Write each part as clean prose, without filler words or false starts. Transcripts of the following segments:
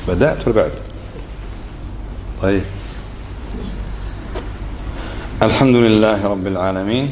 بدأت ولا بعد؟ طيب. الحمد لله رب العالمين،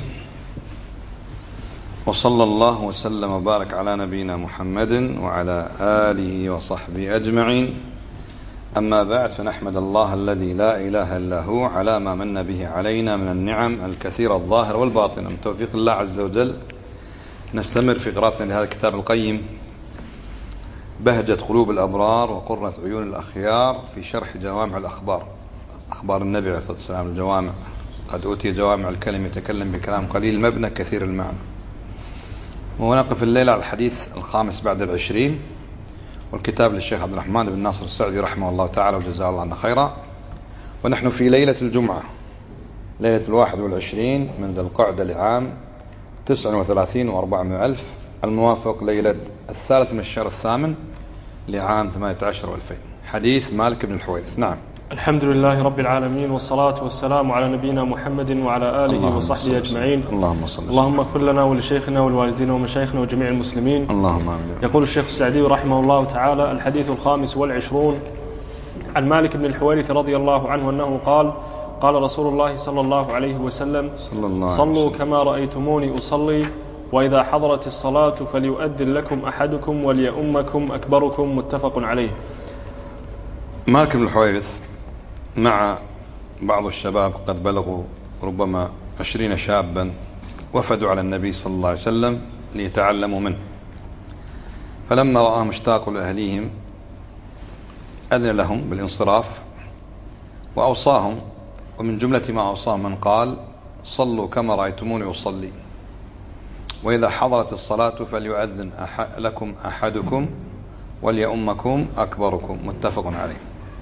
وصلى الله وسلم وبارك على نبينا محمد وعلى آله وصحبه أجمعين. أما بعد، فنحمد الله الذي لا إله إلا هو على ما من به علينا من النعم الكثيرة الظاهرة والباطنة. من توفيق الله عز وجل نستمر في قراءتنا لهذا الكتاب القيم، بهجة قلوب الأبرار وقرة عيون الأخيار، في شرح جوامع الأخبار، أخبار النبي عليه الصلاة والسلام الجوامع. قد أوتي جوامع الكلم يتكلم بكلام قليل المبنى كثير المعنى. ونقف الليلة على الحديث الخامس بعد 20، والكتاب للشيخ عبد الرحمن بن ناصر السعدي رحمه الله تعالى وجزاه الله عنا خيرا. ونحن في ليلة الجمعة، ليلة 21 من ذي القعدة لعام 39 و400 ألف، الموافق ليلة 3 من الشهر 8 لعام 18 و2000. حديث مالك بن الحويرث. نعم. الحمد لله رب العالمين، والصلاة والسلام على نبينا محمد وعلى آله وصحبه أجمعين. اللهم اغفر لنا ولشيخنا والوالدين ومشايخنا وجميع المسلمين. اللهم آمين. يقول الشيخ السعدي رحمه الله تعالى: الحديث 25 عن مالك بن الحويرث رضي الله عنه أنه قال: قال رسول الله صلى الله عليه وسلم: صلوا كما رأيتموني أصلي، وإذا حضرت الصلاة فليؤذن لكم أحدكم وليؤمكم أكبركم. متفق عليه. مالك بن الحويرث مع بعض الشباب قد بلغوا ربما 20 شابا، وفدوا على النبي صلى الله عليه وسلم ليتعلموا منه، فلما رآهم اشتاقوا لأهليهم أذن لهم بالانصراف وأوصاهم. ومن جملة ما أوصاهم من قال: صلوا كما رأيتموني أصلي، وإذا حضرت الصلاة فليؤذن لكم أحدكم وليؤمكم أكبركم. متفق عليه.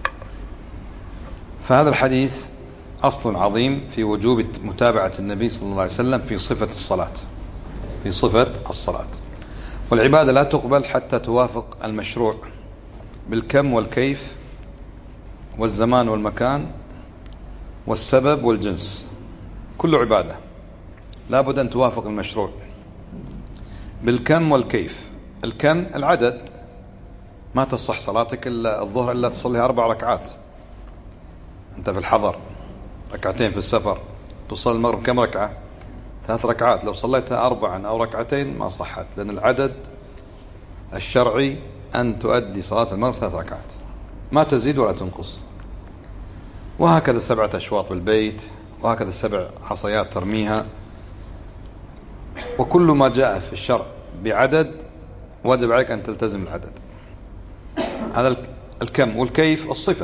فهذا الحديث أصل عظيم في وجوب متابعة النبي صلى الله عليه وسلم في صفة الصلاة، في صفة الصلاة. والعبادة لا تقبل حتى توافق المشروع بالكم والكيف والزمان والمكان والسبب والجنس. كل عبادة لا بد أن توافق المشروع بالكم والكيف. الكم العدد، ما تصح صلاتك إلا الظهر إلا تصليها 4 ركعات أنت في الحضر، 2 في السفر. تصلي المغرب كم ركعة؟ 3 ركعات. لو صليتها 4 أو 2 ما صحت، لأن العدد الشرعي أن تؤدي صلاة المغرب 3 ركعات، ما تزيد ولا تنقص. وهكذا 7 أشواط بالبيت، وهكذا 7 حصيات ترميها. وكل ما جاء في الشرع بعدد واجب عليك أن تلتزم العدد. هذا الكم. والكيف الصفة.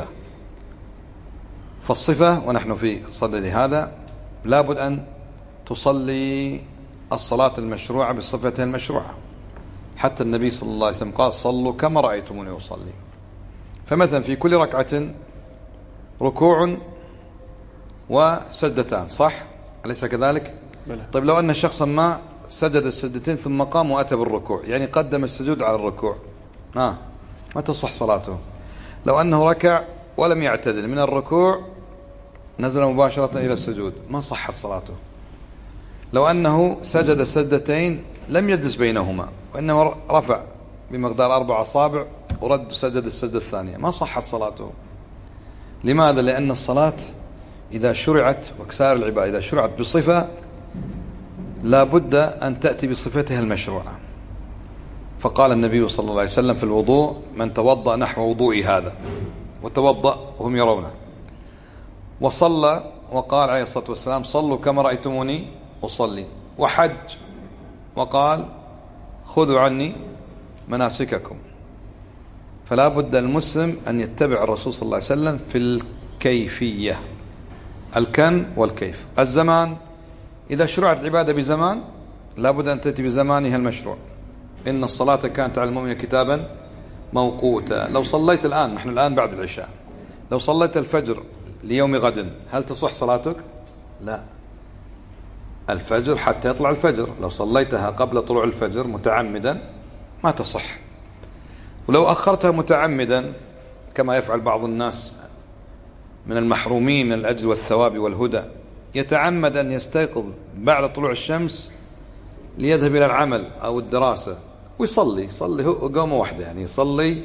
فالصفة، ونحن في صدد هذا، لابد أن تصلي الصلاة المشروعة بصفتها المشروعة. حتى النبي صلى الله عليه وسلم قال: صلوا كما رأيتموني أصلي. فمثلا في كل ركعة ركوع وسجدتان، صح؟ أليس كذلك؟ طيب لو أن شخصا ما سجد السجدتين ثم قام وأتى بالركوع، يعني قدم السجود على الركوع، ما تصح صلاته. لو أنه ركع ولم يعتدل من الركوع، نزل مباشرة إلى السجود، ما صحت صلاته. لو أنه سجد السجدتين لم يجلس بينهما، وإنما رفع بمقدار 4 أصابع ورد سجد السجدة الثانية، ما صحت صلاته. لماذا؟ لأن الصلاة إذا شرعت، وكسائر العبادة إذا شرعت بصفة، لا بد أن تأتي بصفتها المشروعة. فقال النبي صلى الله عليه وسلم في الوضوء: من توضأ نحو وضوئي هذا، وتوضأ وهم يرونه. وصلى وقال عليه الصلاة والسلام: صلوا كما رأيتموني أصلي. وحج وقال: خذوا عني مناسككم. فلا بد المسلم أن يتبع الرسول صلى الله عليه وسلم في الكيفية، الكم والكيف. الزمان، إذا شرعت العبادة بزمان لا بد أن تأتي بزمانها المشروع. إن الصلاة كانت على المؤمنين كتابا موقوتا. لو صليت الآن، نحن الآن بعد العشاء، لو صليت الفجر ليوم غد، هل تصح صلاتك؟ لا. الفجر حتى يطلع الفجر. لو صليتها قبل طلوع الفجر متعمدا ما تصح. ولو أخرتها متعمدا كما يفعل بعض الناس من المحرومين من الأجر والثواب والهدى، يتعمد أن يستيقظ بعد طلوع الشمس ليذهب إلى العمل أو الدراسة ويصلي هو قومة واحدة، يعني يصلي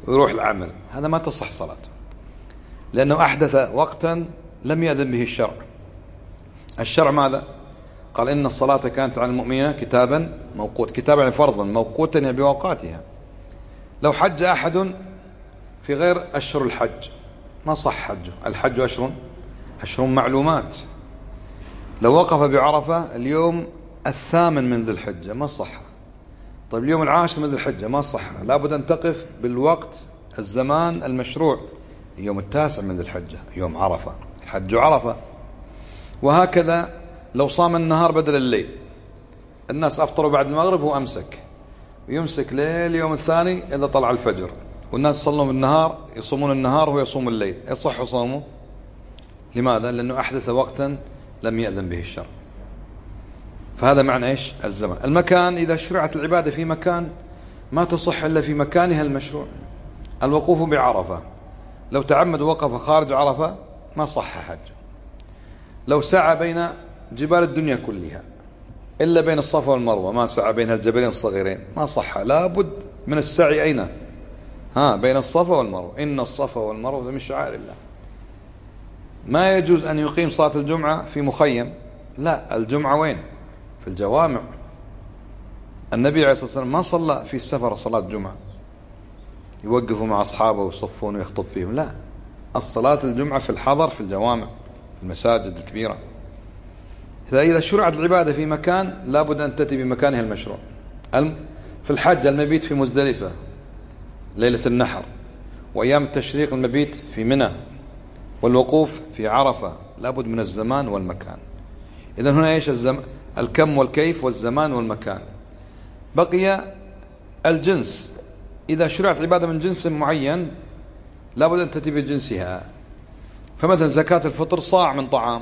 ويروح العمل، هذا ما تصح صلاته، لأنه أحدث وقتا لم يأذن به الشرع. الشرع ماذا؟ قال إن الصلاة كانت على المؤمنين كتابا موقوتا، كتابا يعني فرضا، موقوتا يعني بأوقاتها. لو حج أحد في غير أشهر الحج ما صح حجه، الحج أشهر معلومات. لو وقف بعرفة اليوم 8 من ذي الحجة ما صح. طيب اليوم 10 من ذي الحجة ما صح، لابد أن تقف بالوقت الزمان المشروع، يوم 9 من ذي الحجة يوم عرفة، الحج عرفة. وهكذا لو صام النهار بدل الليل، الناس أفطروا بعد المغرب هو أمسك، يمسك ليل يوم الثاني إذا طلع الفجر، والناس صلوا بالنهار يصومون النهار وهو يصوم الليل، يصح صومه. لماذا؟ لأنه أحدث وقتا لم يأذن به الشرع. فهذا معنى إيش؟ الزمان. المكان، إذا شرعت العبادة في مكان ما تصح إلا في مكانها المشروع. الوقوف بعرفة، لو تعمد وقف خارج عرفة ما صح حج. لو سعى بين جبال الدنيا كلها إلا بين الصفا والمروة، ما سعى بين الجبلين الصغيرين ما صح، لابد من السعي أين؟ بين الصفا والمروة. إن الصفا والمروة من شعائر الله. ما يجوز أن يقيم صلاة الجمعة في مخيم، لا، الجمعة وين؟ في الجوامع. النبي عليه الصلاة والسلام ما صلى في السفر صلاة جمعة يوقفوا مع أصحابه ويصفون ويخطب فيهم، لا، الصلاة الجمعة في الحضر في الجوامع في المساجد الكبيرة. إذا شرعت العبادة في مكان لابد أن تأتي بمكانها المشروع. في الحج المبيت في مزدلفة ليلة النحر، وأيام التشريق المبيت في منى، والوقوف في عرفة، لابد من الزمان والمكان. إذن هنا إيش الكم والكيف والزمان والمكان. بقي الجنس، إذا شرعت العبادة من جنس معين لابد أن تأتي بجنسها. فمثلا زكاة الفطر صاع من طعام،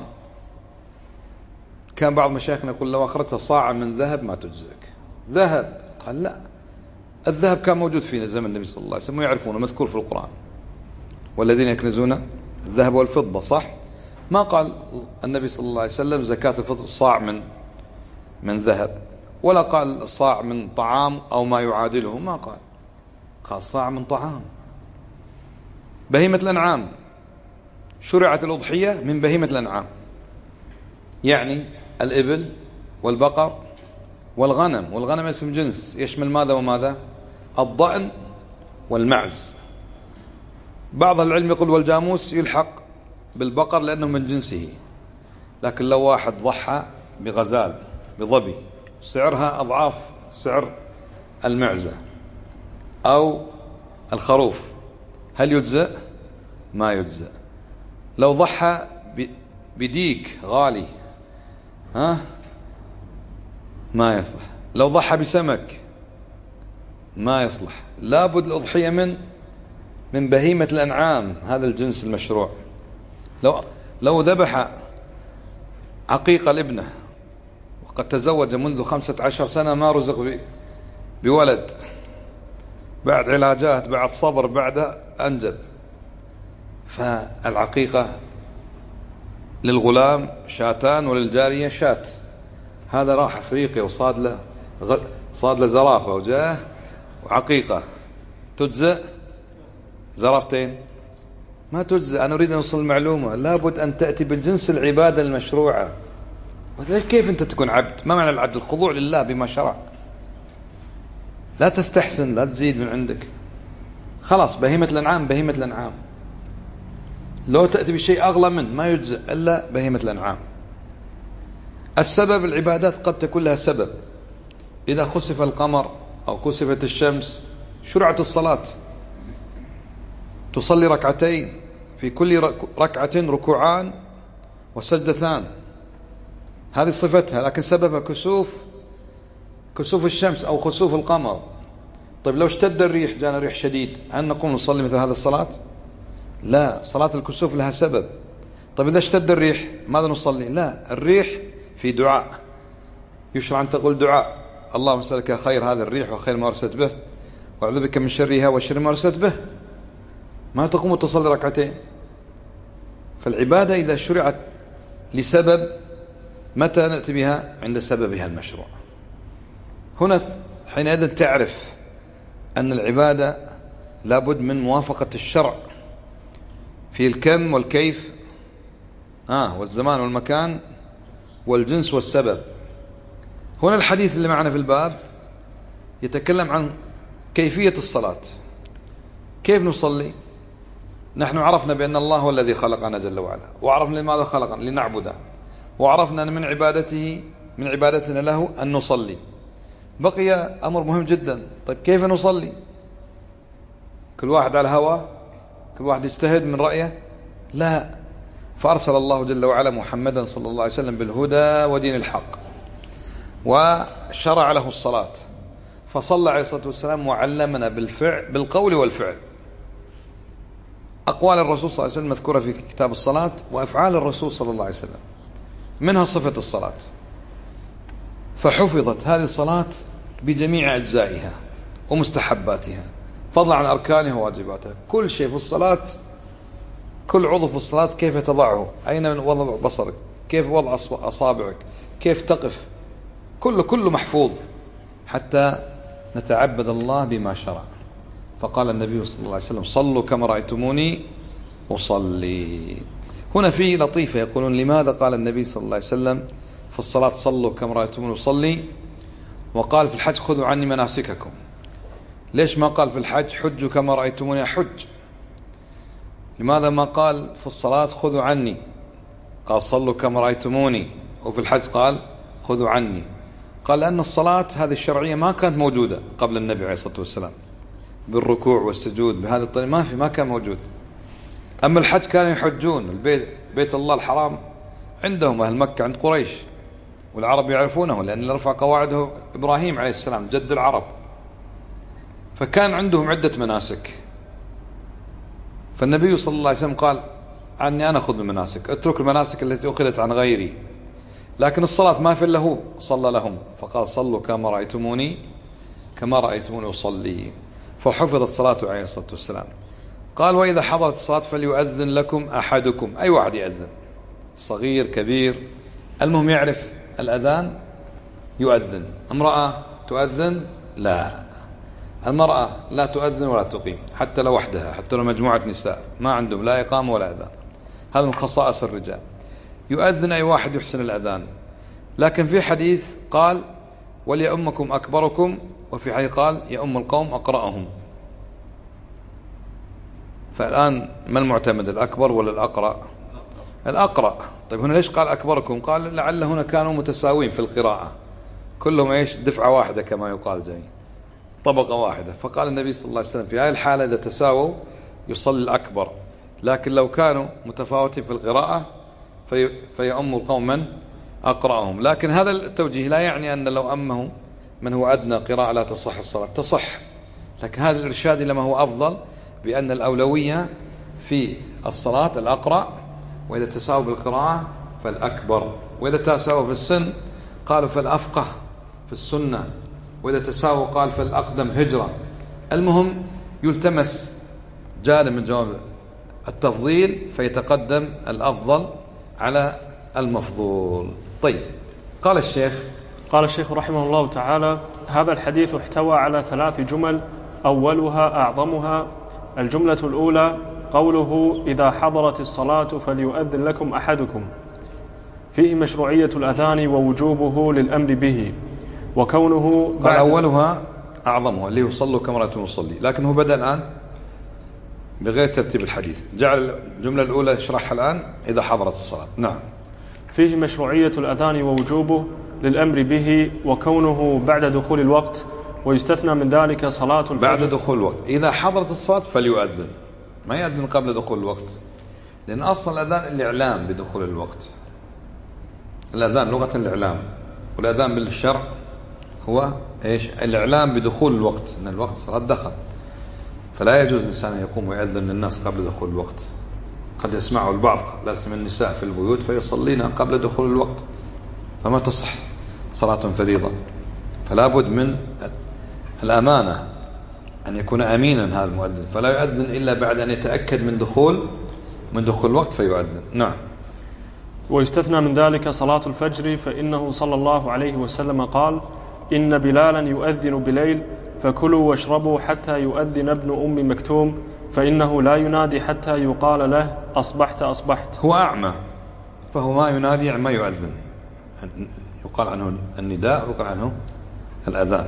كان بعض مشايخنا يقول لو أخرجت صاع من ذهب ما تجزئك. ذهب؟ قال لا، الذهب كان موجود فينا زمن النبي صلى الله عليه وسلم ويعرفونه، مذكور في القرآن، والذين يكنزون الذهب والفضة، صح؟ ما قال النبي صلى الله عليه وسلم زكاة الفطر صاع من ذهب، ولا قال صاع من طعام أو ما يعادله، ما قال صاع من طعام. بهيمة الأنعام، شرعت الأضحية من بهيمة الأنعام، يعني الإبل والبقر والغنم. والغنم اسم جنس يشمل ماذا وماذا؟ الضأن والمعز. بعض العلم يقول والجاموس يلحق بالبقر لأنه من جنسه، لكن لو واحد ضحى بغزال بظبي سعرها أضعاف سعر المعزة أو الخروف، هل يجزئ؟ ما يجزئ. لو ضحى بديك غالي ما يصلح. لو ضحى بسمك ما يصلح. لابد الأضحية من بهيمة الأنعام، هذا الجنس المشروع. لو ذبح عقيقة لابنه وقد تزوج منذ 15 سنة ما رزق بولد، بعد علاجات بعد صبر بعد أنجب، فالعقيقة للغلام شاتان وللجارية شات. هذا راح أفريقيا وصاد له زرافة وجاه وعقيقة، تجزئ؟ زرافتين ما تجزئ. أنا أريد أن أوصل المعلومة، لابد أن تأتي بالجنس العبادة المشروعة. كيف أنت تكون عبد؟ ما معنى العبد؟ الخضوع لله بما شرع، لا تستحسن، لا تزيد من عندك. خلاص بهيمة الأنعام بهيمة الأنعام. لو تأتي بشيء أغلى منه ما يجزئ إلا بهيمة الأنعام. السبب، العبادات قد تكون لها سبب. إذا خسف القمر أو كسفت الشمس شرعت الصلاة، تصلي ركعتين، في كل ركعة ركوعان وسجدتان، هذه صفتها، لكن سببها كسوف الشمس أو خسوف القمر. طيب لو اشتد الريح، جانا ريح شديد، هل نقوم نصلي مثل هذه الصلاة؟ لا، صلاة الكسوف لها سبب. طيب إذا اشتد الريح ماذا نصلي؟ لا، الريح في دعاء، يشرع أن تقول دعاء اللهم اسألك خير هذا الريح وخير ما أرسلت به، وأعوذ بك من شرها وشر ما أرسلت به. ما تقوم وتصلي ركعتين. فالعبادة إذا شرعت لسبب متى نأتي بها؟ عند سببها المشروع. هنا حينئذ تعرف أن العبادة لابد من موافقة الشرع في الكم والكيف والزمان والمكان والجنس والسبب. هنا الحديث اللي معنا في الباب يتكلم عن كيفية الصلاة، كيف نصلي. نحن عرفنا بأن الله هو الذي خلقنا جل وعلا، وعرفنا لماذا خلقنا، لنعبده، وعرفنا أن من عبادتنا له أن نصلي. بقي أمر مهم جدا، طيب كيف نصلي؟ كل واحد على هواه، كل واحد يجتهد من رأيه؟ لا، فأرسل الله جل وعلا محمدا صلى الله عليه وسلم بالهدى ودين الحق، وشرع له الصلاة، فصلى عليه الصلاة والسلام وعلمنا بالقول والفعل. أقوال الرسول صلى الله عليه وسلم مذكورة في كتاب الصلاة، وأفعال الرسول صلى الله عليه وسلم منها صفة الصلاة، فحفظت هذه الصلاة بجميع أجزائها ومستحباتها، فضلا عن أركانها وواجباتها. كل شيء في الصلاة، كل عضو في الصلاة كيف تضعه، أين من وضع بصرك، كيف وضع أصابعك، كيف تقف، كله محفوظ حتى نتعبد الله بما شرع. فقال النبي صلى الله عليه وسلم: صلوا كما رأيتموني أصلي. هنا في لطيفة، يقولون: لماذا قال النبي صلى الله عليه وسلم في الصلاة صلوا كما رأيتموني أصلي، وقال في الحج خذوا عني مناسككم؟ ليش ما قال في الحج حجوا كما رأيتموني أحج؟ لماذا ما قال في الصلاة خذوا عني؟ قال صلوا كما رأيتموني، وفي الحج قال خذوا عني. قال لأن الصلاة هذه الشرعية ما كانت موجودة قبل النبي عليه الصلاة والسلام، بالركوع والسجود بهذا الطريق ما كان موجود. أما الحج كانوا يحجون بيت الله الحرام عندهم أهل مكة، عند قريش، والعرب يعرفونه لأن اللي رفع قواعده إبراهيم عليه السلام جد العرب، فكان عندهم عدة مناسك. فالنبي صلى الله عليه وسلم قال: عني أنا أخذ المناسك، اترك المناسك التي أخذت عن غيري. لكن الصلاة ما في إلا هو صلى لهم، فقال صلوا كما رأيتموني أصلي، فحفظت صلاته عليه الصلاة والسلام. قال: وإذا حضرت الصلاة فليؤذن لكم أحدكم، أي واحد يأذن، صغير كبير، المهم يعرف الأذان يؤذن. امرأة تؤذن؟ لا، المرأة لا تؤذن ولا تقيم، حتى لو وحدها، حتى لو مجموعة نساء ما عندهم لا إقامة ولا أذان، هذا من خصائص الرجال. يؤذن أي واحد يحسن الأذان. لكن في حديث قال: وليؤمكم أكبركم، وفي حديث قال: يؤم القوم أقرأهم. فالآن ما المعتمد، الأكبر ولا الأقرأ؟ الأقرأ. طيب هنا ليش قال أكبركم؟ قال لعل هنا كانوا متساوين في القراءة، كلهم دفعة واحدة كما يقال، جاي طبقة واحدة. فقال النبي صلى الله عليه وسلم في هذه الحالة إذا تساووا يصلي الأكبر، لكن لو كانوا متفاوتين في القراءة فيؤم القوم من أقرأهم. لكن هذا التوجيه لا يعني أن لو أمه من هو أدنى قراءة لا تصح الصلاة، تصح، لكن هذا الإرشاد لما هو أفضل، بأن الأولوية في الصلاة الأقرأ، وإذا تساووا بالقراءة فالأكبر، وإذا تساووا في السن قالوا فالأفقه في السنة، وإذا تساووا قال فالأقدم هجرة. المهم يلتمس جانب من جوانب التفضيل فيتقدم الأفضل على المفضول. طيب، قال الشيخ رحمه الله تعالى: هذا الحديث احتوى على 3 جمل، أولها أعظمها. الجملة الأولى قوله: إذا حضرت الصلاة فليؤذن لكم أحدكم، فيه مشروعية الأذان ووجوبه للأمر به، وكونه قال أولها أعظمها اللي يصلوا كما رأيتم يصلي، لكن هو بدأ الآن بغير ترتيب الحديث، جعل الجملة الأولى يشرحها الآن إذا حضرت الصلاة. نعم. فيه مشروعية الأذان ووجوبه للأمر به، وكونه بعد دخول الوقت، ويستثنى من ذلك صلاة الفجر. بعد دخول الوقت، إذا حضرت الصلاة فليؤذن، ما يؤذن قبل دخول الوقت، لأن أصل الأذان الإعلام بدخول الوقت. الأذان لغة الإعلام، والأذان بالشرع هو إيش؟ الإعلام بدخول الوقت، أن الوقت صلاة دخل، فلا يجوز الإنسان أن يقوم ويأذن للناس قبل دخول الوقت. قد يسمعه البعض، لا سيما النساء في البيوت، فيصلين قبل دخول الوقت، فما تصح صلاة فريضة. فلا بد من الأمانة، أن يكون أمينا هذا المؤذن، فلا يؤذن إلا بعد أن يتأكد من دخول الوقت فيؤذن. نعم. ويستثنى من ذلك صلاة الفجر، فإنه صلى الله عليه وسلم قال: إن بلالا يؤذن بليل فكلوا واشربوا حتى يؤذن ابن أم مكتوم فإنه لا ينادي حتى يقال له أصبحت أصبحت. هو أعمى فهو ما ينادي يعني ما يؤذن، يقال عنه النداء ويقال عنه الأذان.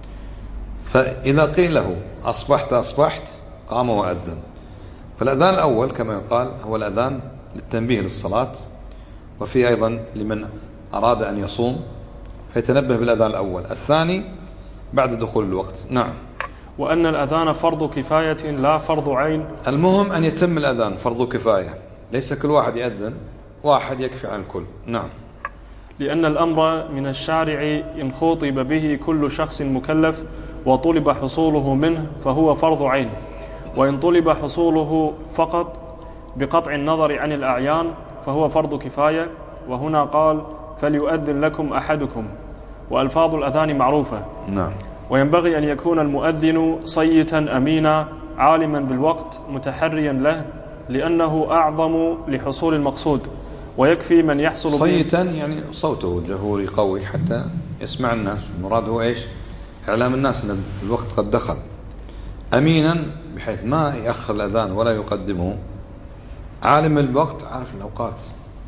فإذا قيل له أصبحت أصبحت قام وأذن. فالأذان الأول كما يقال هو الأذان للتنبيه للصلاة، وفي أيضا لمن أراد أن يصوم فيتنبه بالأذان الأول. الثاني بعد دخول الوقت. نعم. وأن الأذان فرض كفاية لا فرض عين. المهم أن يتم الأذان فرض كفاية، ليس كل واحد يأذن، واحد يكفي عن الكل. نعم. لأن الأمر من الشارع إن خوطب به كل شخص مكلف وطلب حصوله منه فهو فرض عين، وإن طلب حصوله فقط بقطع النظر عن الأعيان فهو فرض كفاية. وهنا قال فليؤذن لكم أحدكم، وألفاظ الأذان معروفة. نعم. وينبغي أن يكون المؤذن صيتا أمينا عالما بالوقت متحريا له، لأنه أعظم لحصول المقصود، ويكفي من يحصل صيتا يعني صوته جهوري قوي حتى يسمع الناس. المراد هو إيش؟ إعلام الناس أن الوقت قد دخل. أمينا بحيث ما يأخر الأذان ولا يقدمه. عالم بالوقت عارف الأوقات،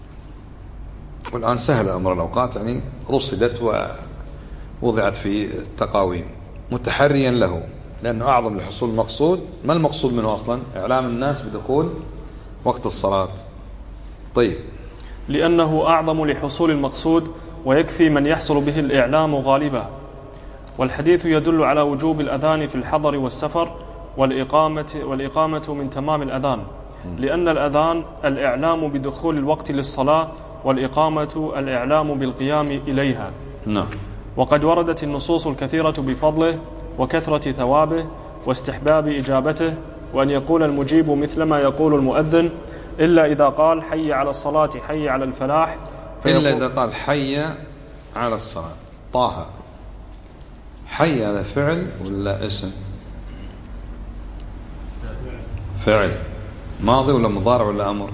والآن سهل أمر الأوقات، يعني رصدت ووضعت في التقاويم. متحريا له لأنه أعظم لحصول المقصود. ما المقصود منه أصلا؟ إعلام الناس بدخول وقت الصلاة. طيب. لأنه أعظم لحصول المقصود ويكفي من يحصل به الإعلام غالبا. والحديث يدل على وجوب الأذان في الحضر والسفر، والإقامة من تمام الأذان، لأن الأذان الإعلام بدخول الوقت للصلاة، والإقامة الإعلام بالقيام إليها. نعم. وقد وردت النصوص الكثيرة بفضله وكثرة ثوابه واستحباب إجابته، وأن يقول المجيب مثل ما يقول المؤذن، إلا إذا قال حي على الصلاة حي على الفلاح. إلا إذا قال حي على الصلاة. طه، حي هذا فعل ولا اسم؟ فعل. ماضي ولا مضارع ولا أمر؟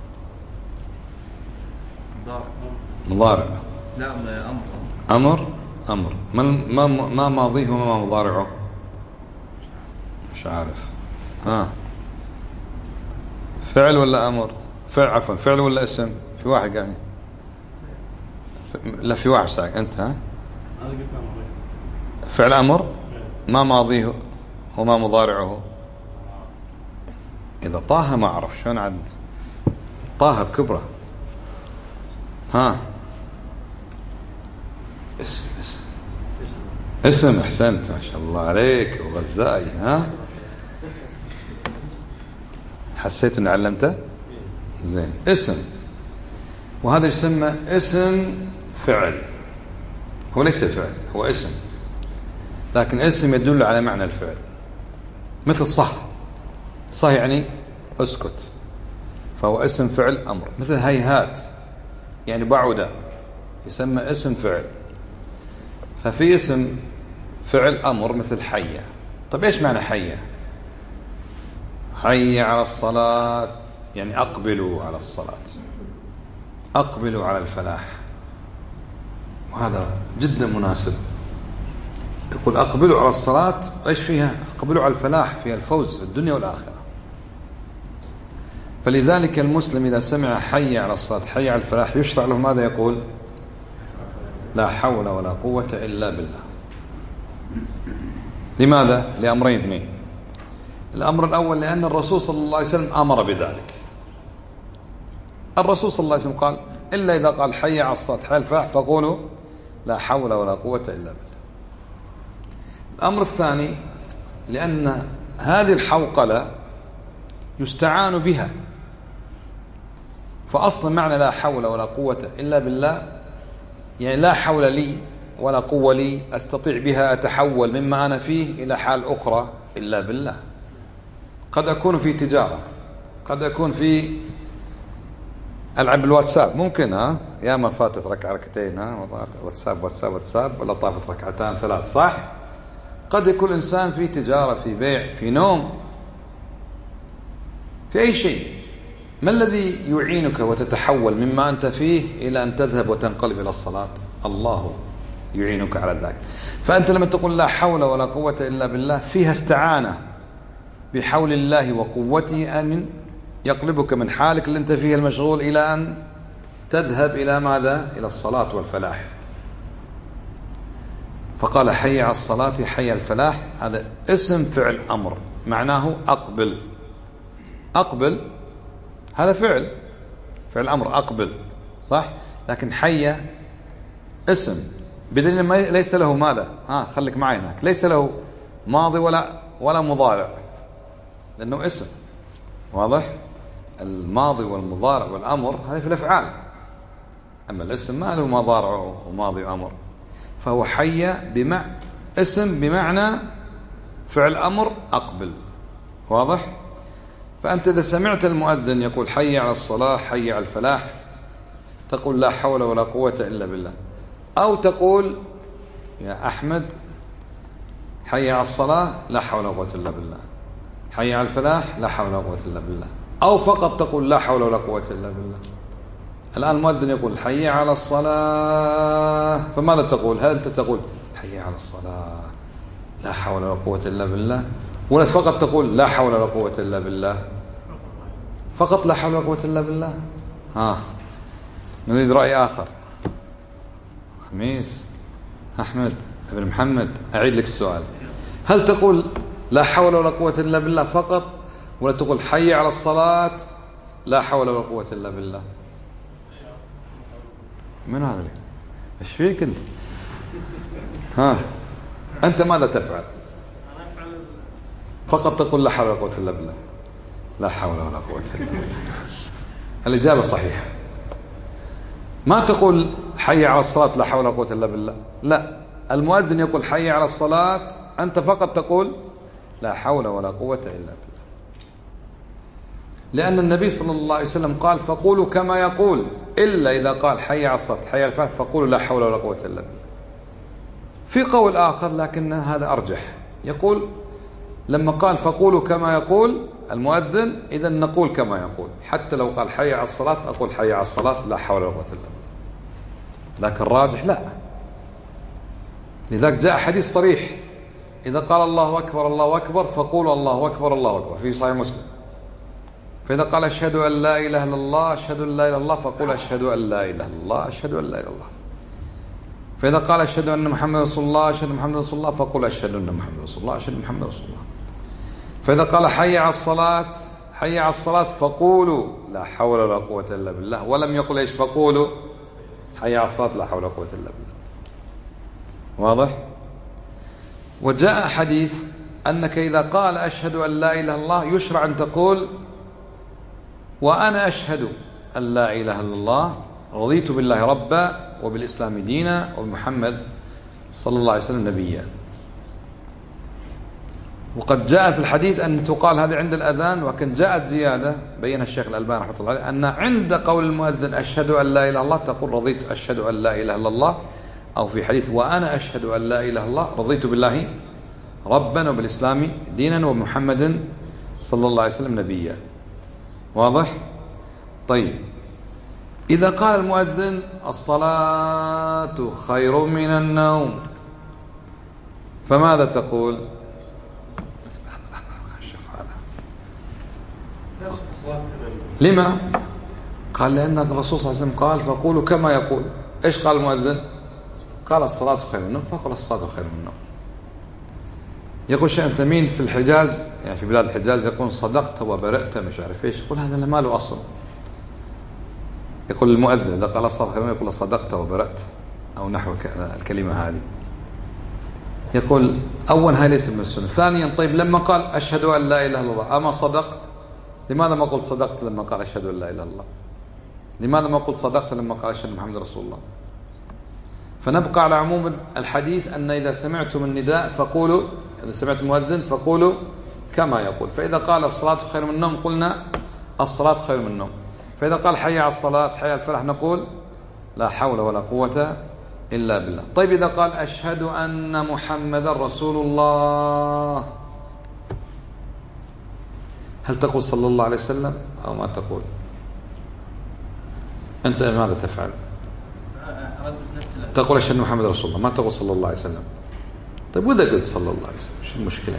مضارع. لا أمر. أمر. أمر. ما ماضيه وما مضارعه؟ مش عارف. فعل ولا أمر؟ فعل، عفوا، فعل ولا اسم؟ في واحد يعني لا في واحد ساك أنت. ها فعل أمر ما ماضيه وما مضارعه. إذا طه ما أعرف شلون عد طه بكبره. اسم. أحسنت ما شاء الله عليك وغزائي. حسيت أن علمته زين. اسم، وهذا يسمى اسم فعل. هو ليس فعل، هو اسم، لكن اسم يدل على معنى الفعل. مثل صح. صح يعني اسكت، فهو اسم فعل أمر. مثل هيهات يعني بعد، يسمى اسم فعل. ففي اسم فعل أمر مثل حية. طيب إيش معنى حية؟ حي على الصلاة يعني أقبلوا على الصلاة، أقبلوا على الفلاح. وهذا جدا مناسب. يقول أقبلوا على الصلاة، إيش فيها؟ أقبلوا على الفلاح، فيها الفوز في الدنيا والآخرة. فلذلك المسلم إذا سمع حي على الصلاة حي على الفلاح يشرع له ماذا يقول؟ لا حول ولا قوة إلا بالله. لماذا؟ لأمرين اثنين. الأمر الأول لأن الرسول صلى الله عليه وسلم أمر بذلك. الرسول صلى الله عليه وسلم قال إلا إذا قال حي على الصلاة حي على الفلاح فقولوا لا حول ولا قوة إلا بالله. الأمر الثاني لأن هذه الحوقلة يستعان بها. فأصلا معنى لا حول ولا قوة إلا بالله يعني لا حول لي ولا قوة لي أستطيع بها أتحول مما أنا فيه إلى حال أخرى إلا بالله. قد أكون في تجارة، قد أكون في ألعب الواتساب، ممكن يا ما فاتت ركعة ركعتين واتساب ولا طافت ركعتان ثلاث، صح؟ قد يكون إنسان في تجارة، في بيع، في نوم، في أي شيء. ما الذي يعينك وتتحول مما أنت فيه إلى أن تذهب وتنقلب إلى الصلاة؟ الله يعينك على ذلك. فأنت لما تقول لا حول ولا قوة إلا بالله فيها استعانة بحول الله وقوته أن يقلبك من حالك اللي أنت فيه المشغول إلى أن تذهب إلى ماذا؟ إلى الصلاة والفلاح. فقال حي على الصلاة حي على الفلاح، هذا اسم فعل أمر معناه أقبل. أقبل هذا فعل أمر أقبل صح، لكن حي اسم بدليل ما ليس له ماذا؟ خليك معي هناك، ليس له ماضي ولا مضارع لأنه اسم. واضح؟ الماضي والمضارع والأمر هذه في الأفعال، أما الاسم ما له مضارع وماضي وأمر، فهو حي اسم بمعنى فعل أمر أقبل. واضح؟ فأنت إذا سمعت المؤذن يقول حي على الصلاة حي على الفلاح تقول لا حول ولا قوة إلا بالله، أو تقول يا أحمد حي على الصلاة لا حول ولا قوة إلا بالله، حي على الفلاح لا حول ولا قوة إلا بالله، أو فقط تقول لا حول ولا قوة إلا بالله. الآن المؤذن يقول حي على الصلاة، فماذا تقول؟ هل أنت تقول حي على الصلاة لا حول ولا قوة إلا بالله، ولا فقط تقول لا حول ولا قوة إلا بالله؟ فقط لا حول ولا قوة إلا بالله. نريد رأي آخر. خميس أحمد ابن محمد أعيد لك السؤال، هل تقول لا حول ولا قوة إلا بالله فقط، ولا تقول حي على الصلاة لا حول ولا قوة إلا بالله؟ من هذا لي؟ ايش فيك انت؟ انت ماذا تفعل؟ فقط تقول لا حول ولا قوة الا بالله. لا حول ولا قوة الا بالله. الإجابة صحيحة. ما تقول حي على الصلاة لا حول ولا قوة الا بالله، لا، المؤذن يقول حي على الصلاة، انت فقط تقول لا حول ولا قوة الا بالله، لأن النبي صلى الله عليه وسلم قال فقولوا كما يقول، إلا إذا قال حي على الصلاة حي على الفلاح فقولوا لا حول ولا قوة إلا بالله. في قول آخر لكن هذا أرجح، يقول لما قال فقولوا كما يقول المؤذن إذا نقول كما يقول، حتى لو قال حي على الصلاة أقول حي على الصلاة لا حول ولا قوة إلا بالله، لكن الراجح لا. لذلك جاء حديث صريح إذا قال الله أكبر الله أكبر فقولوا الله أكبر الله أكبر في صحيح مسلم. فإذا قال أشهد أن لا إله إلا الله أشهد أن لا إله إلا الله فقول أشهد أن لا إله إلا الله أشهد أن لا إله إلا الله. فإذا قال أشهد أن محمد رسول الله أشهد أن محمد رسول الله فقول أشهد أن محمد رسول الله أشهد أن محمد رسول الله. فإذا قال حي على الصلاة حي على الصلاة فقولوا لا حول ولا قوة إلا بالله، ولم يقل إيش؟ فقولوا حي على الصلاة لا حول ولا قوة إلا بالله. واضح؟ وجاء حديث أنك إذا قال أشهد أن لا إله إلا الله يشرع أن تقول وأنا أشهد أن لا إله إلا الله رضيت بالله ربا وبالإسلام دينا وبمحمد صلى الله عليه وسلم نبيا. وقد جاء في الحديث أن تقال هذه عند الأذان، وكان جاءت زيادة بينها الشيخ الألباني رحمه الله عليه أن عند قول المؤذن أشهد أن لا إله إلا الله تقول رضيت أشهد أن لا إله إلا الله، أو في حديث وأنا أشهد أن لا إله إلا الله رضيت بالله ربا وبالإسلام دينا ومحمد صلى الله عليه وسلم نبيا. واضح؟ طيب، إذا قال المؤذن الصلاة خير من النوم فماذا تقول؟ لما؟ قال لأن الرسول صلى الله عليه وسلم قال فقولوا كما يقول. إيش قال المؤذن؟ قال الصلاة خير من النوم فقال الصلاة خير من النوم. يقول شيخ ثمين في الحجاز، يعني في بلاد الحجاز، يقول صدقت وبرأت مش عارف ايش، يقول هذا ما له أصل. يقول المؤذن إذا قال الصلاة خير من النوم يقول صدقت وبرأت أو نحو الكلمة هذه. يقول أول هاي ليس من السنة. ثانيا طيب لما قال أشهد أن لا إله إلا الله أما صدق؟ لماذا ما قلت صدقت لما قال أشهد أن لا إله إلا الله؟ لماذا ما قلت صدقت لما قال أشهد محمد رسول الله؟ فنبقى على عموم الحديث أن إذا سمعتم النداء فقولوا، إذا سمعت المؤذن فقولوا كما يقول. فإذا قال الصلاة خير من النوم قلنا الصلاة خير من النوم. فإذا قال حي على الصلاة حي على الفلاح نقول لا حول ولا قوة إلا بالله. طيب إذا قال أشهد أن محمدا رسول الله هل تقول صلى الله عليه وسلم أو ما تقول؟ أنت ماذا تفعل؟ تقول أشهد أن محمد رسول الله، ما تقول صلى الله عليه وسلم. طيب وإذا قلت صلى الله عليه وسلم شو المشكلة؟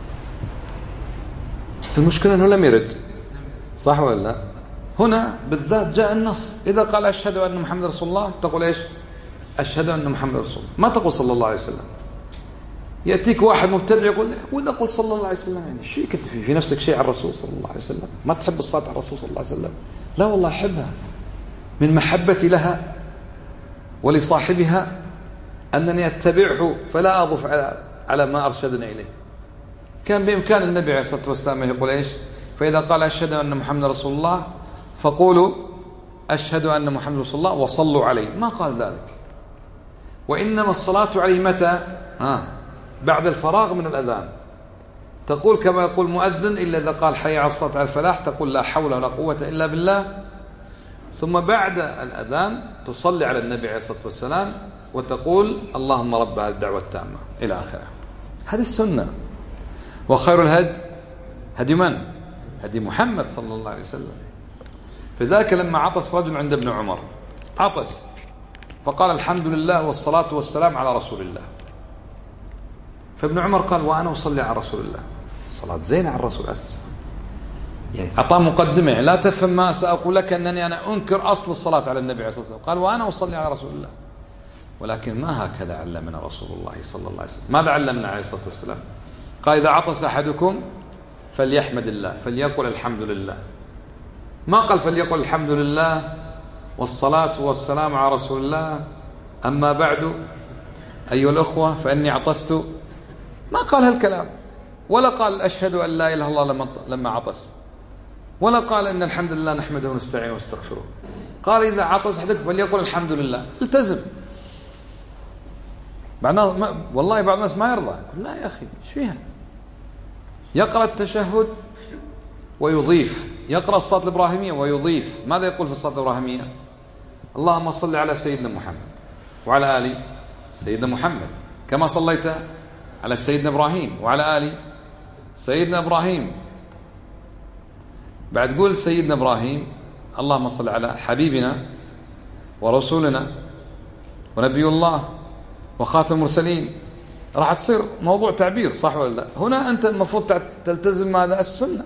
المشكلة أنه لم يرد، صح ولا لا؟ هنا بالذات جاء النص، إذا قال أشهد أن محمد رسول الله تقول إيش؟ أشهد أن محمد رسول الله، ما تقول صلى الله عليه وسلم. يأتيك واحد مبتدع يقول وإذا قلت صلى الله عليه وسلم يعني شو كنت في نفسك شيء على الرسول صلى الله عليه وسلم؟ ما تحب الصلاة على الرسول صلى الله عليه وسلم؟ لا والله أحبها، من محبتي لها ولصاحبها أنني أتبعه فلا أضف على ما أرشدنا إليه. كان بإمكان النبي عليه الصلاة والسلام يقول إيش؟ فإذا قال أشهد أن محمد رسول الله فقولوا أشهد أن محمد رسول الله وصلوا عليه، ما قال ذلك. وإنما الصلاة عليه متى؟ بعد الفراغ من الأذان. تقول كما يقول مؤذن إلا إذا قال حي على الصلاة على الفلاح تقول لا حول ولا قوة إلا بالله، ثم بعد الأذان تصلي على النبي عليه الصلاة والسلام وتقول اللهم رب هذه الدعوة التامة إلى آخره. هذه السنة. وخير الهدي هدي من؟ هدي محمد صلى الله عليه وسلم. فذاك لما عطس رجل عند ابن عمر، عطس فقال الحمد لله والصلاة والسلام على رسول الله، فابن عمر قال وأنا أصلي على رسول الله، صلاة زينة على الرسول عليه السلام. يعني أعطاه مقدمة، لا تفهم ما سأقول لك أنني أنا أنكر أصل الصلاة على النبي عليه الصلاة والسلام. قال وأنا أصلي على رسول الله، ولكن ما هكذا علمنا رسول الله صلى الله عليه وسلم. ماذا علمنا عليه الصلاة والسلام؟ قال إذا عطس أحدكم فليحمد الله، فليقل الحمد لله. ما قال فليقل الحمد لله والصلاة والسلام على رسول الله أما بعد أيها الأخوة فإني عطست، ما قال هالكلام، ولا قال أشهد أن لا إله إلا الله لما عطس، ولا قال إن الحمد لله نحمده ونستعينه ونستغفره. قال إذا عطس أحدكم فليقل الحمد لله. التزم. والله بعض الناس ما يرضى، يقول لا يا أخي إيش فيها؟ يقرأ التشهد ويضيف، يقرأ الصلاة الإبراهيمية ويضيف. ماذا يقول في الصلاة الإبراهيمية؟ اللهم صل على سيدنا محمد وعلى آل سيدنا محمد كما صليت على سيدنا إبراهيم وعلى آل سيدنا إبراهيم. بعد قول سيدنا إبراهيم اللهم صل على حبيبنا ورسولنا ونبي الله وخاتم المرسلين. راح تصير موضوع تعبير، صح ولا لا؟ هنا أنت المفروض تلتزم ماذا؟ السنة.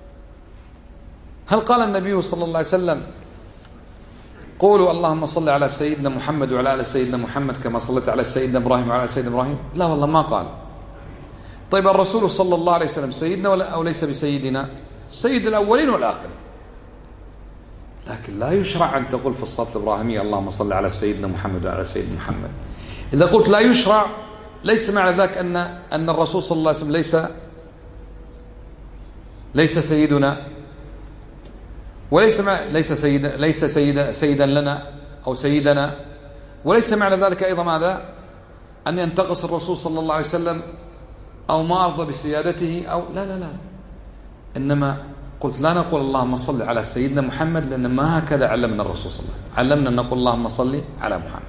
هل قال النبي صلى الله عليه وسلم قولوا اللهم صل على سيدنا محمد وعلى آل سيدنا محمد كما صليت على سيدنا إبراهيم وعلى آل سيدنا إبراهيم؟ لا والله ما قال. طيب الرسول صلى الله عليه وسلم سيدنا أو ليس بسيدنا؟ سيد الأولين والآخرين. لكن لا يشرع أن تقول في الصلاة الإبراهيمية اللهم صل على سيدنا محمد وعلى سيدنا محمد. إذا قلت لا يشرع ليس معنى ذاك أن الرسول صلى الله عليه وسلم ليس سيدنا، وليس سيدا لنا أو سيدنا، وليس معنى ذلك أيضا ماذا؟ أن ينتقص الرسول صلى الله عليه وسلم أو ما أرضى بسيادته أو لا لا لا. إنما قلت لا نقول اللهم صل على سيدنا محمد، لأن ما هكذا علمنا الرسول صلى الله عليه وسلم. علمنا أن نقول اللهم صل على محمد.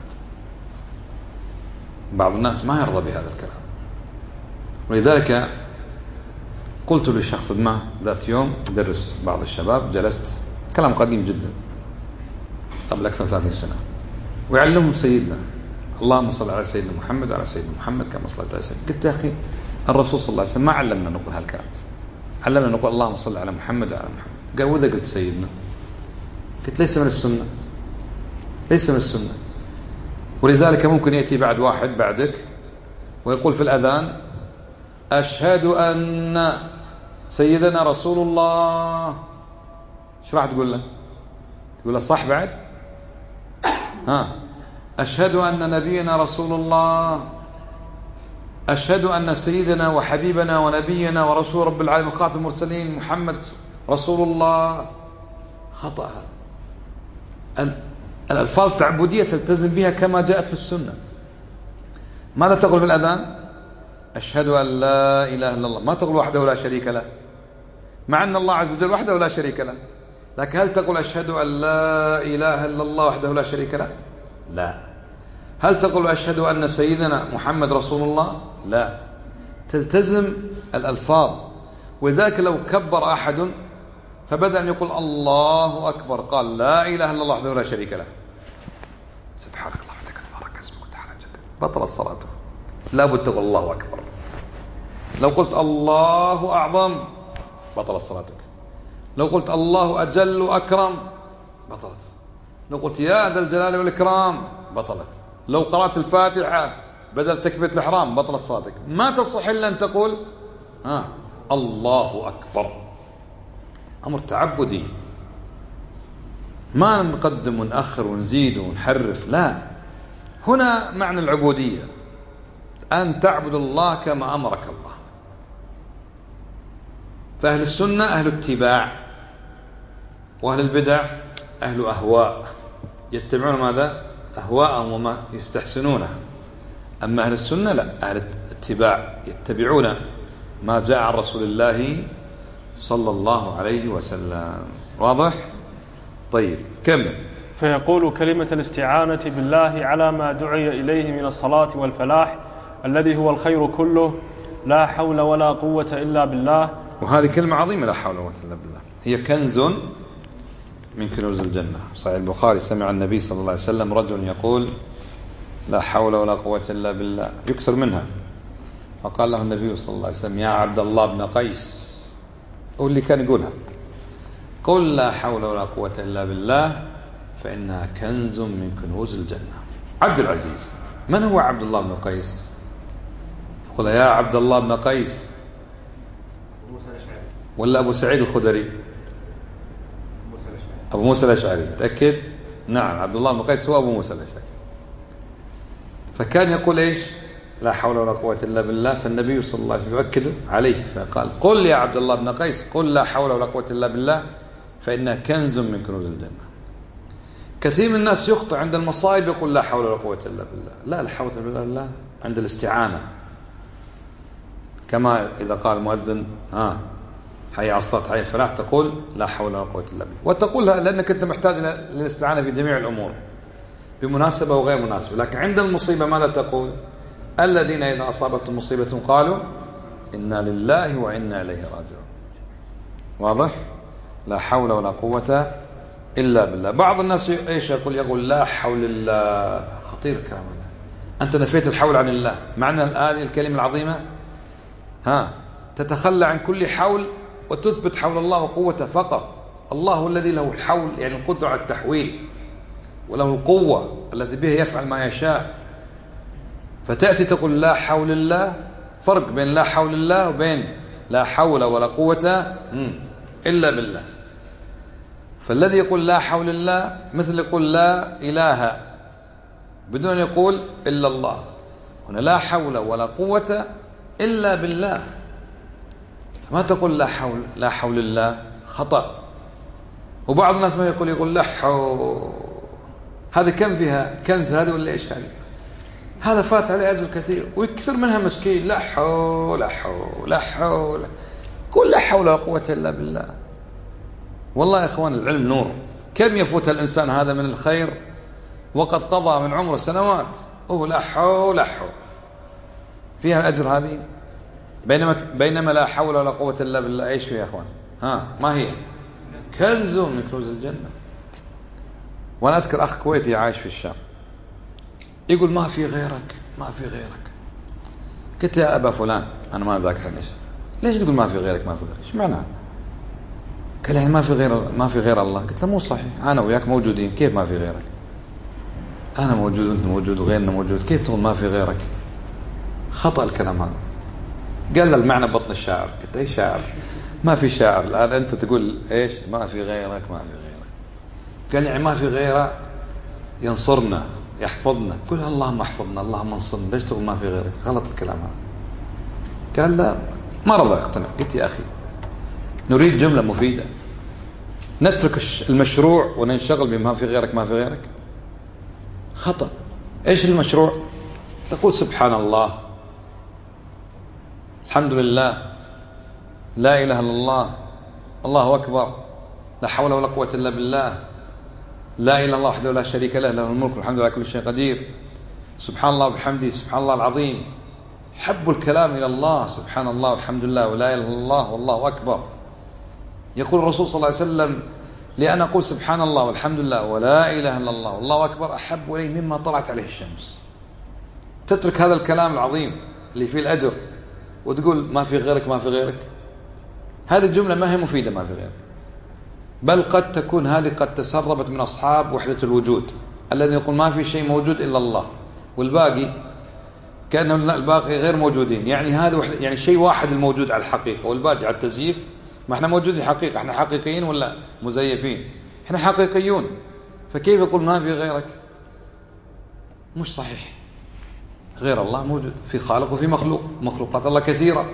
بعض الناس ما يرضى بهذا الكلام، ولذلك قلت لشخص ما ذات يوم درس بعض الشباب، جلست كلام قديم جدا قبل أكثر من 30 سنة، ويعلمهم سيدنا اللهم صل على سيدنا محمد وعلى سيدنا محمد كما صليت على سيدنا. قلت يا أخي الرسول صلى الله عليه وسلم ما علمنا نقول هالكلام، علمنا نقول اللهم صل على محمد وعلى محمد. قال وإذا قلت سيدنا؟ قلت ليس من السنة، ليس من السنة. ولذلك ممكن يأتي بعد واحد بعدك ويقول في الأذان أشهد أن سيدنا رسول الله، ايش راح تقول له؟ تقول له صح بعد؟ أشهد أن نبينا رسول الله، أشهد أن سيدنا وحبيبنا ونبينا ورسول رب العالمين وخاتم المرسلين محمد رسول الله. خطأ هذا. الألفاظ التعبدية تلتزم بها كما جاءت في السنة. ماذا تقول في الأذان؟ أشهد أن لا إله إلا الله. ما تقول وحده لا شريك له، مع أن الله عز وجل وحده لا شريك له، لكن هل تقول أشهد أن لا إله إلا الله وحده لا شريك له؟ لا. هل تقول أشهد أن سيدنا محمد رسول الله؟ لا. تلتزم الألفاظ. وذاك لو كبر أحد فبدأ أن يقول الله أكبر، قال لا إله إلا الله وحده لا شريك له، سبحانك الله وبحمدك بطلت صلاته. لا بد تقول الله أكبر. لو قلت الله أعظم بطلت صلاتك. لو قلت الله أجل وأكرم بطلت. لو قلت يا ذا الجلال والإكرام بطلت. لو قرأت الفاتحة بدل تكبيرة الإحرام بطلت صلاتك. ما تصح إلا أن تقول الله أكبر. أمر تعبدي، ما نقدم ونأخر ونزيد ونحرف، لا. هنا معنى العبودية، أن تعبد الله كما أمرك الله. فأهل السنة أهل اتباع، وأهل البدع أهل أهواء، يتبعون ماذا؟ أهواءهم وما يستحسنونه. أما أهل السنة لا، أهل اتباع، يتبعون ما جاء عن رسول الله صلى الله عليه وسلم. واضح؟ طيب كمل. فيقول كلمة الاستعانة بالله على ما دعي إليه من الصلاة والفلاح الذي هو الخير كله، لا حول ولا قوة إلا بالله. وهذه كلمة عظيمة، لا حول ولا قوة إلا بالله، هي كنز من كنوز الجنة. صحيح البخاري سمع النبي صلى الله عليه وسلم رجل يقول لا حول ولا قوة إلا بالله، يكثر منها. فقال له النبي صلى الله عليه وسلم يا عبد الله بن قيس، هو اللي كان يقولها، قل لا حول ولا قوة إلا بالله فإنها كنز من كنوز الجنة. عبد العزيز، من هو عبد الله بن قيس؟ يقول يا عبد الله بن قيس، ولا أبو سعيد الخدري؟ أبو موسى الأشعري. تأكد؟ نعم، عبد الله بن قيس هو أبو موسى الأشعري. فكان يقول إيش؟ لا حول ولا قوة إلا بالله. فالنبي صلى الله عليه وسلم يؤكد عليه فقال قل يا عبد الله بن قيس قل لا حول ولا قوة إلا بالله فإنها كنز من كنوز الجنة. كثير من الناس يخطئ عند المصائب يقول لا حول ولا قوة إلا بالله. لا حول ولا قوة إلا بالله عند الاستعانة، كما إذا قال المؤذن حي على الصلاة حي الفلاح تقول لا حول ولا قوة إلا بالله، وتقولها لأنك أنت محتاج للاستعانة في جميع الأمور بمناسبة وغير مناسبة. لكن عند المصيبة ماذا تقول؟ الذين إذا أصابتهم مصيبة قالوا إنا لله وإنا إليه راجعون. واضح؟ لا حول ولا قوة إلا بالله. بعض الناس إيش يقول لا حول الله. خطير الكلام هذا. أنت نفيت الحول عن الله. معنى هذه الكلمة العظيمة تتخلى عن كل حول وتثبت حول الله وقوته فقط. الله هو الذي له الحول، يعني القدرة على التحويل، وله القوة التي بها يفعل ما يشاء. فتأتي تقول لا حول الله. فرق بين لا حول الله وبين لا حول ولا قوة إلا بالله. فالذي يقول لا حول الله مثل يقول لا إله بدون يقول إلا الله. هنا لا حول ولا قوة إلا بالله. ما تقول لا حول الله، خطأ. وبعض الناس ما يقول لا حول. هذا كم فيها كنز هذا ولا إيش هذا؟ هذا فات عليه أجر كثير ويكثر منها مسكين. لا حول لا حول لا حول. قل لا حول ولا قوة إلا بالله. والله يا إخوان العلم نور. كم يفوت الإنسان هذا من الخير وقد قضى من عمره سنوات لا حول لا حول فيها الأجر هذه. بينما لا حول ولا قوة إلا بالله إيش فيها يا إخوان؟ ما هي؟ كنز من كنوز الجنة. وأنا أذكر أخ كويتي عايش في الشام يقول ما في غيرك ما في غيرك. قلت يا أبا فلان أنا ما ذاك حنيش، ليش تقول ما في غيرك ما في غيرك؟ إيش معناها؟ قال يعني ما في غير الله. قلت له مو صحيح، أنا وياك موجودين، كيف ما في غيرك؟ أنا موجود وأنت موجود وغيرنا موجود، كيف تقول ما في غيرك؟ خطأ الكلام هذا. قال له المعنى بطن الشاعر. قلت أي شاعر؟ ما في شاعر. الآن أنت تقول إيش ما في غيرك ما في غيرك. قال يعني ما في غيره ينصرنا يحفظنا. قل اللهم احفظنا اللهم انصرنا، ليش تقول ما في غيرك؟ غلط الكلام هذا. قال لا ما رضى يقتنع. قلت يا أخي نريد جملة مفيدة، نترك المشروع وننشغل بما في غيرك ما في غيرك. خطأ. إيش المشروع؟ تقول سبحان الله، الحمد لله، لا إله إلا الله، الله أكبر، لا حول ولا قوة إلا بالله، لا إله إلا الله وحده لا شريك له، له الملك والحمد لله كل شيء قدير، سبحان الله وبحمده سبحان الله العظيم. حب الكلام إلى الله، سبحان الله والحمد لله ولا إله إلا الله والله أكبر. يقول الرسول صلى الله عليه وسلم لأن أقول سبحان الله والحمد لله ولا إله إلا الله والله أكبر أحب إلي مما طلعت عليه الشمس. تترك هذا الكلام العظيم اللي فيه الأجر وتقول ما في غيرك ما في غيرك، هذه الجملة ما هي مفيدة ما في غيرك. بل قد تكون هذه قد تسربت من أصحاب وحدة الوجود الذين يقول ما في شيء موجود إلا الله والباقي كأنه الباقي غير موجودين. يعني هذا يعني شيء واحد الموجود على الحقيقة والباقي على التزييف. ما احنا موجودين حقيقة، احنا حقيقيين ولا مزيفين؟ احنا حقيقيون، فكيف يقول ما في غيرك؟ مش صحيح. غير الله موجود، في خالق وفي مخلوق، مخلوقات الله كثيرة،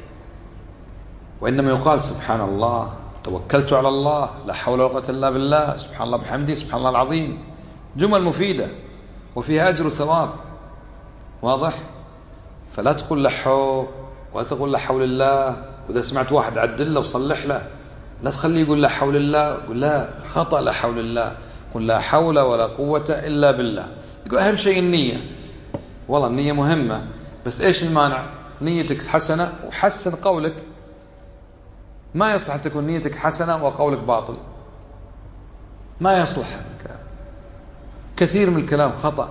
وإنما يقال سبحان الله، توكلت على الله، لا حول ولا قوة إلا بالله، سبحان الله بحمده، سبحان الله العظيم. جمل مفيدة وفيها أجر وثواب، واضح؟ فلا تقول لحو ولا تقول لا حول الله، وإذا سمعت واحد عدل له وصلح له، لا تخليه يقول لا حول الله، قل لا خطأ لا حول الله، قل لا حول ولا قوة إلا بالله. يقول أهم شيء النية، والله النية مهمة، بس إيش المانع؟ نيتك حسنة وحسن قولك. ما يصلح أن تكون نيتك حسنة وقولك باطل، ما يصلح هذا الكلام. كثير من الكلام خطأ.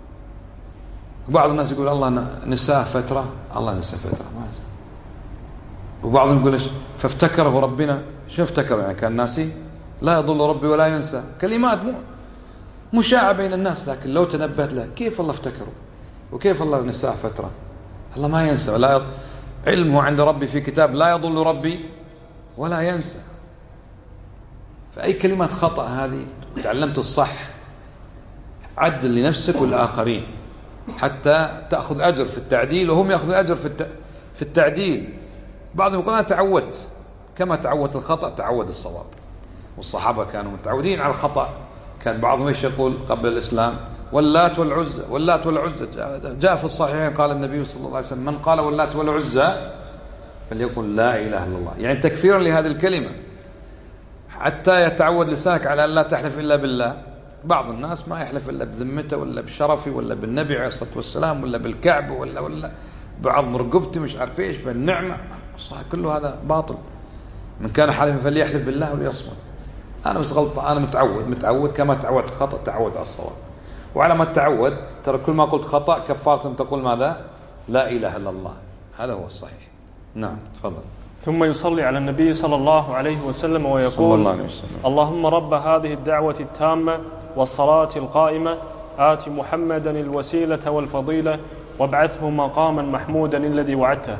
وبعض الناس يقول الله نساه فترة، الله نساه فترة ما نساه. وبعضهم يقول إيش فافتكره ربنا. شو افتكر يعني؟ كان ناسي؟ لا يضل ربي ولا ينسى، كلمات مشاعة بين الناس، لكن لو تنبهت له كيف الله افتكره وكيف الله نساه فترة. الله ما ينسى، ولا علمه عند ربي في كتاب لا يضل ربي ولا ينسى. فأي كلمات خطأ هذه تعلمت الصح عدل لنفسك والآخرين حتى تأخذ أجر في التعديل وهم يأخذوا أجر في التعديل. بعضهم يقول أنا تعودت، كما تعودت الخطأ تعود الصواب. والصحابة كانوا متعودين على الخطأ. كان بعضهم ايش يقول قبل الإسلام؟ واللات والعزى، واللات والعزى. جاء في الصحيحين قال النبي صلى الله عليه وسلم من قال واللات والعزى فليقل لا إله إلا الله، يعني تكفيرا لهذه الكلمة حتى يتعود لسانك على أن لا تحلف إلا بالله. بعض الناس ما يحلف إلا بذمته ولا بشرفه ولا بالنبي عليه الصلاة والسلام ولا بالكعب ولا بعظم رقبته مش عارف ايش بالنعمة. صح، كله هذا باطل. من كان حالفا فليحلف بالله وليصمت. أنا بس غلط، أنا متعود كما تعودت خطأ تعود على الصواب. وعلى ما تعود ترى كل ما قلت خطأ كفارة تقول ماذا؟ لا إله إلا الله. هذا هو الصحيح. نعم تفضل. ثم يصلي على النبي صلى الله عليه وسلم ويقول الله عليه وسلم. اللهم رب هذه الدعوة التامة والصلاة القائمة آت محمدا الوسيلة والفضيلة وابعثه مقاما محمودا الذي وعدته.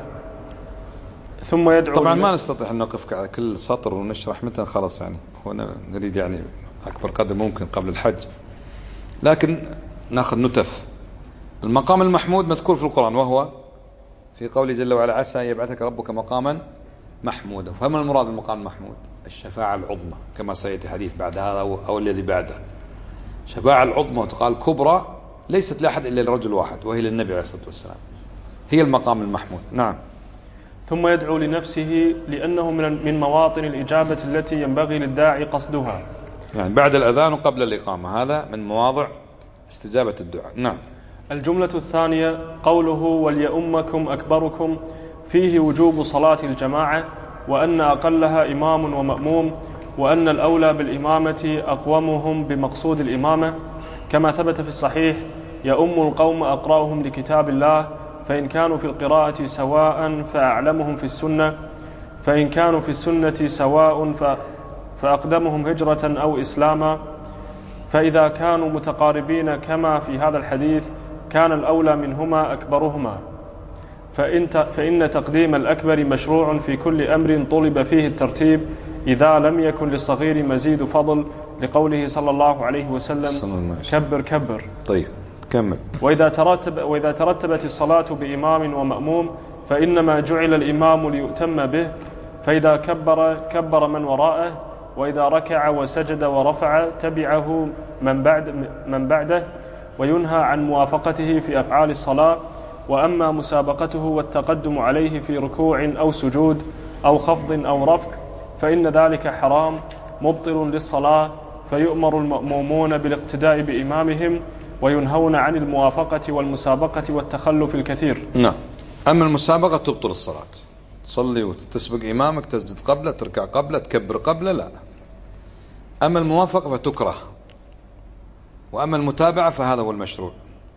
ثم يدعو. طبعا ما نستطيع أن نقف على كل سطر ونشرح متى خلاص، يعني هنا نريد يعني أكبر قدر ممكن قبل الحج، لكن ناخذ نتف. المقام المحمود مذكور في القرآن، وهو في قوله جل وعلا عسى يبعثك ربك مقاما محمودا. فما المراد بالمقام المحمود؟ الشفاعة العظمى كما سيأتي حديث بعد هذا أو الذي بعده. شفاعة العظمى وتقال كبرى ليست لأحد إلا لرجل واحد وهي للنبي عليه الصلاة والسلام، هي المقام المحمود. نعم. ثم يدعو لنفسه لأنه من مواطن الإجابة التي ينبغي للداعي قصدها، يعني بعد الأذان وقبل الإقامة، هذا من مواضع استجابة الدعاء. نعم. الجملة الثانية قوله وليؤمكم أكبركم، فيه وجوب صلاة الجماعة، وأن أقلها إمام ومأموم، وأن الأولى بالإمامة أقومهم بمقصود الإمامة، كما ثبت في الصحيح يؤم القوم أقرأهم لكتاب الله، فإن كانوا في القراءة سواء فأعلمهم في السنة، فإن كانوا في السنة سواء فأقدمهم هجرة أو إسلاما، فإذا كانوا متقاربين كما في هذا الحديث كان الأولى منهما أكبرهما، فإن تقديم الأكبر مشروع في كل أمر طلب فيه الترتيب إذا لم يكن للصغير مزيد فضل، لقوله صلى الله عليه وسلم كبر كبر. طيب كمل. وإذا ترتبت الصلاة بإمام ومأموم فإنما جعل الإمام ليؤتم به، فإذا كبر من وراءه، وإذا ركع وسجد ورفع تبعه من بعده، وينهى عن موافقته في أفعال الصلاة. وأما مسابقته والتقدم عليه في ركوع أو سجود أو خفض أو رفع فإن ذلك حرام مبطل للصلاة، فيؤمر المأمومون بالاقتداء بإمامهم وينهون عن الموافقة والمسابقة والتخلف الكثير. نعم. أما المسابقة تبطل الصلاة، تصلي وتسبق إمامك، تسجد قبله، تركع قبله، تكبر قبله، لا. أما الموافقة فتكره، وأما المتابعة فهذا هو المشروع.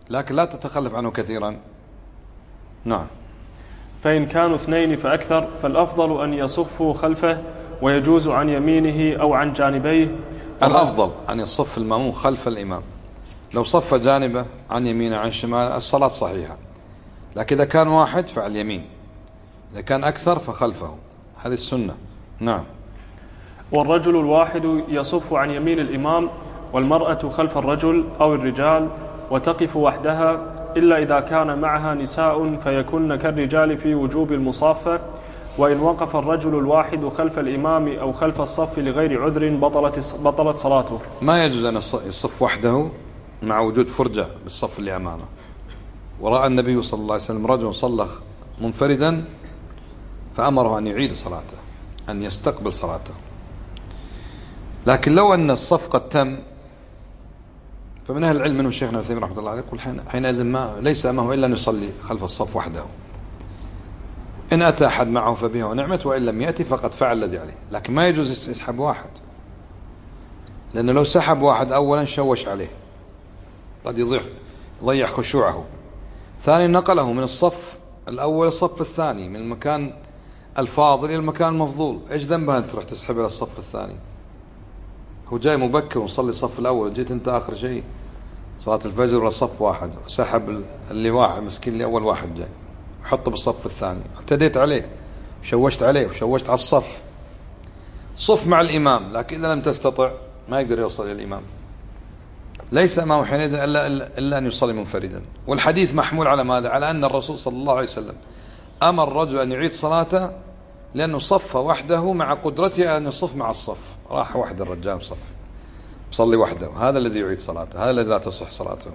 لكن لا تتخلف عنه كثيرا. نعم. فإن كانوا 2 فأكثر فالأفضل أن يصفوا خلفه ويجوز عن يمينه أو عن جانبيه. الأفضل أن يصف المأموم خلف الإمام، لو صف جانبه عن يمينه عن شمال الصلاة صحيحة، لكن إذا كان واحد فعلى اليمين، إذا كان أكثر فخلفه، هذه السنة. نعم. والرجل الواحد يصف عن يمين الإمام، والمرأة خلف الرجل أو الرجال، وتقف وحدها إلا إذا كان معها نساء فيكن كالرجال في وجوب المصافة. وإن وقف الرجل الواحد خلف الإمام أو خلف الصف لغير عذر بطلت صلاته. ما يجوز أن يصف وحده مع وجود فرجة بالصف اللي أمامه. ورأى النبي صلى الله عليه وسلم رجل صلى منفردا فأمره أن يعيد صلاته، أن يستقبل صلاته. لكن لو أن الصف قد تم فمن أهل العلم منهم شيخنا العثيمين رحمة الله عليه يقول حينئذ ليس أمامه إلا أن يصلي خلف الصف وحده، إن أتى أحد معه فبه ونعمت، وإن لم يأتي فقد فعل الذي عليه. لكن ما يجوز يسحب واحد، لأنه لو سحب واحد أولا شوش عليه، قد يضيع خشوعه. ثانيا نقله من الصف الأول الصف الثاني، من المكان الفاضل إلى المكان المفضول. إيش ذنبها أنت تروح تسحب إلى الصف الثاني؟ هو جاي مبكر وصلي الصف الأول، جيت أنت آخر شيء صلاة الفجر ولا صف واحد، وسحب اللي واحد مسكين اللي أول واحد جاي وحطه بالصف الثاني، اعتديت عليه وشوشت عليه وشوشت على الصف. صف مع الإمام، لكن إذا لم تستطع ما يقدر يوصل إلى الإمام، ليس أمامه حينئذ إلا أن يصلي منفردا. والحديث محمول على ماذا؟ على أن الرسول صلى الله عليه وسلم أمر الرجل أن يعيد صلاته لأنه صف وحده مع قدرته أن يصف مع الصف. راح وحده الرجال صف صلي وحده، هذا الذي يعيد صلاته، هذا الذي لا تصح صلاته.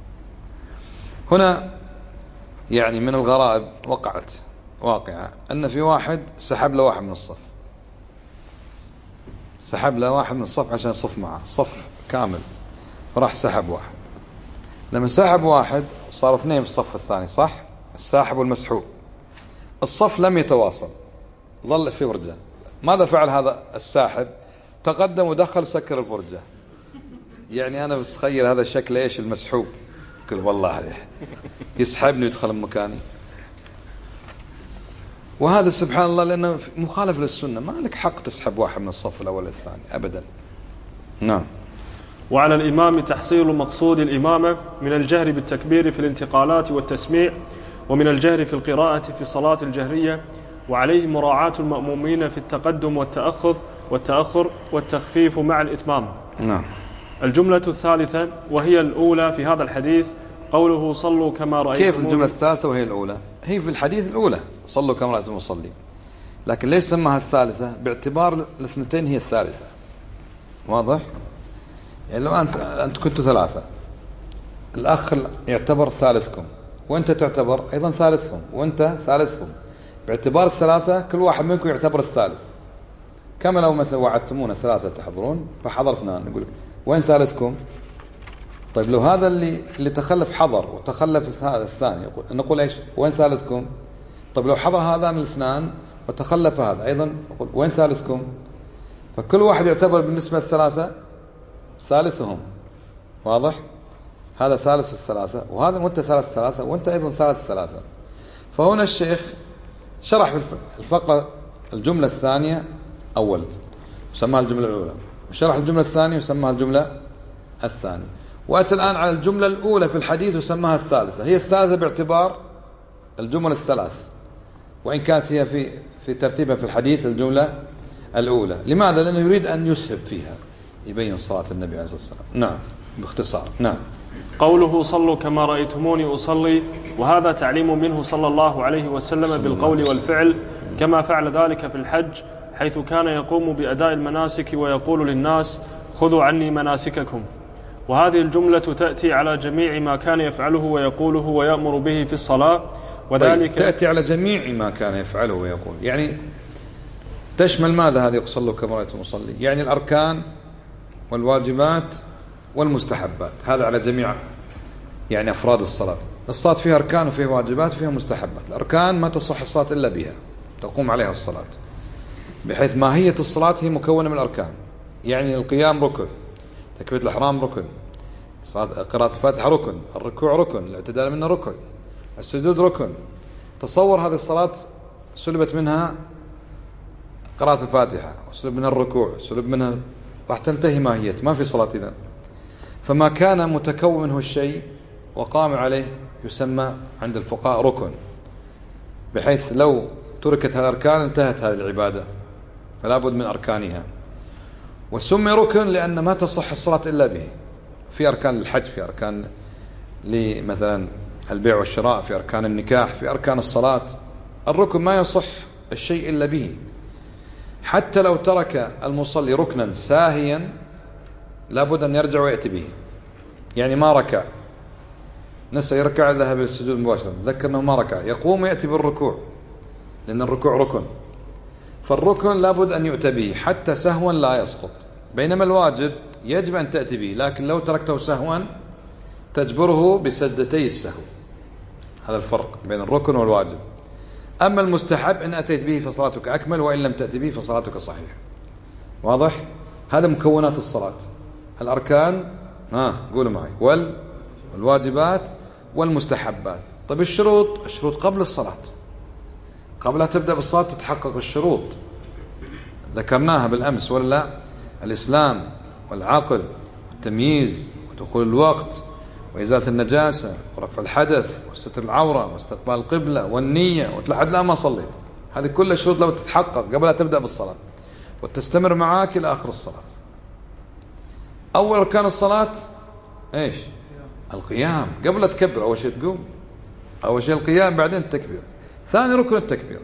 هنا يعني من الغرائب واقعة أن في واحد سحب له واحد من الصف، سحب له واحد من الصف عشان يصف معه صف كامل، فراح سحب واحد. لما سحب واحد صار 2 في الصف الثاني، صح؟ الساحب والمسحوب، الصف لم يتواصل، ظل في فرجة. ماذا فعل هذا الساحب؟ تقدم ودخل سكر الفرجة. يعني أنا بتخيل هذا الشكل إيش المسحوب، قل والله عليه يسحبني ويدخل مكاني. وهذا سبحان الله لأنه مخالف للسنة، ما لك حق تسحب واحد من الصف الأول للثاني أبدا. نعم. وعلى الإمام تحصيل مقصود الإمامة من الجهر بالتكبير في الانتقالات والتسميع، ومن الجهر في القراءة في الصلاة الجهرية، وعليه مراعاة المأمومين في التقدم والتأخر والتخفيف مع الإتمام. نعم. الجملة الثالثة وهي الأولى في هذا الحديث قوله صلوا كما رأيتم. كيف الجملة الثالثة وهي الأولى؟ هي في الحديث الأولى صلوا كما رأيتم مصلي، لكن ليس سماها الثالثة باعتبار الاثنتين هي الثالثة. واضح؟ يعني لو أنت كنتوا 3، الأخ يعتبر ثالثكم، وأنت تعتبر أيضا ثالثهم، وأنت ثالثهم، باعتبار الثلاثة كل واحد منكم يعتبر الثالث. كما لو مثلا وعدتمونا 3 تحضرون فحضر 2، نقول وين ثالثكم؟ طيب لو هذا اللي تخلف حضر وتخلف الثاني نقول ايش؟ وين ثالثكم؟ طيب لو حضر هذان الاثنان وتخلف هذا ايضا نقول وين ثالثكم؟ فكل واحد يعتبر بالنسبة للثلاثة ثالثهم. واضح؟ هذا ثالث الثلاثة، وهذا وانت ثالث الثلاثة، وانت ايضا ثالث الثلاثة. فهنا الشيخ شرح الفقرة الجملة الثانية أول وسماها الجملة الأولى، وشرح الجملة الثانية وسماها الجملة الثانية، وأتى الآن على الجملة الأولى في الحديث وسماها الثالثة. هي الثالثة باعتبار الجمل الثلاث، وإن كانت هي في ترتيبها في الحديث الجملة الأولى. لماذا؟ لأنه يريد أن يسهب فيها، يبين صلاة النبي عليه الصلاة والسلام. نعم باختصار. نعم. قوله صلوا كما رأيتموني أصلي، وهذا تعليم منه صلى الله عليه وسلم بالقول والفعل، كما فعل ذلك في الحج حيث كان يقوم بأداء المناسك ويقول للناس خذوا عني مناسككم. وهذه الجملة تأتي على جميع ما كان يفعله ويقوله ويأمر به في الصلاة، وذلك تأتي على جميع ما كان يفعله ويقول، يعني تشمل ماذا هذه صلوا كما رأيتم أصلي؟ يعني الأركان والواجبات والمستحبات، هذا على جميع يعني أفراد الصلاة. الصلاة فيها أركان وفيها واجبات وفيها مستحبات. الأركان ما تصح الصلاة إلا بها، تقوم عليها الصلاة، بحيث ماهية الصلاة هي مكونة من الأركان. يعني القيام ركن، تكبيرة الإحرام ركن، قراءة الفاتحة ركن، الركوع ركن، الاعتدال منه ركن، السجود ركن. تصور هذه الصلاة سلبت منها قراءة الفاتحة، وسلب منها الركوع، سلب منها، راح تنتهي ماهيته، ما في صلاة إذن. فما كان متكون منه الشيء وقام عليه يسمى عند الفقهاء ركن، بحيث لو تركت هذه الأركان انتهت هذه العبادة، فلا بد من أركانها. وسمي ركن لأن ما تصح الصلاة إلا به. في أركان للحج، في أركان مثلا البيع والشراء، في أركان النكاح، في أركان الصلاة. الركن ما يصح الشيء إلا به. حتى لو ترك المصلي ركنا ساهيا لابد أن يرجع ويأتي به. يعني ما ركع، نسى يركع، ذهب للسجود مباشرة، ذكر أنه ما ركع، يقوم ويأتي بالركوع، لأن الركوع ركن. فالركن لابد أن يؤتى به حتى سهوا لا يسقط، بينما الواجب يجب أن تأتي به، لكن لو تركته سهوا تجبره بسجدتي السهو. هذا الفرق بين الركن والواجب. أما المستحب إن أتيت به فصلاتك أكمل، وإن لم تأتي به فصلاتك صحيحة. واضح؟ هذا مكونات الصلاة: الأركان، قولوا معي، والواجبات والمستحبات. طيب الشروط قبل الصلاة، قبل لا تبدأ بالصلاة تتحقق الشروط، ذكرناها بالأمس ولا لا؟ الإسلام والعقل والتمييز ودخول الوقت وإزالة النجاسة ورفع الحدث وستر العورة واستقبال القبلة والنية، وتلحد لا ما صليت. هذه كلها شروط لو تتحقق قبل لا تبدأ بالصلاة وتستمر معاك إلى آخر الصلاة. أول أركان الصلاة إيش؟ القيام. قبل لا تكبر أول شيء تقوم، أول شيء القيام، بعدين التكبير. ثاني ركن التكبير.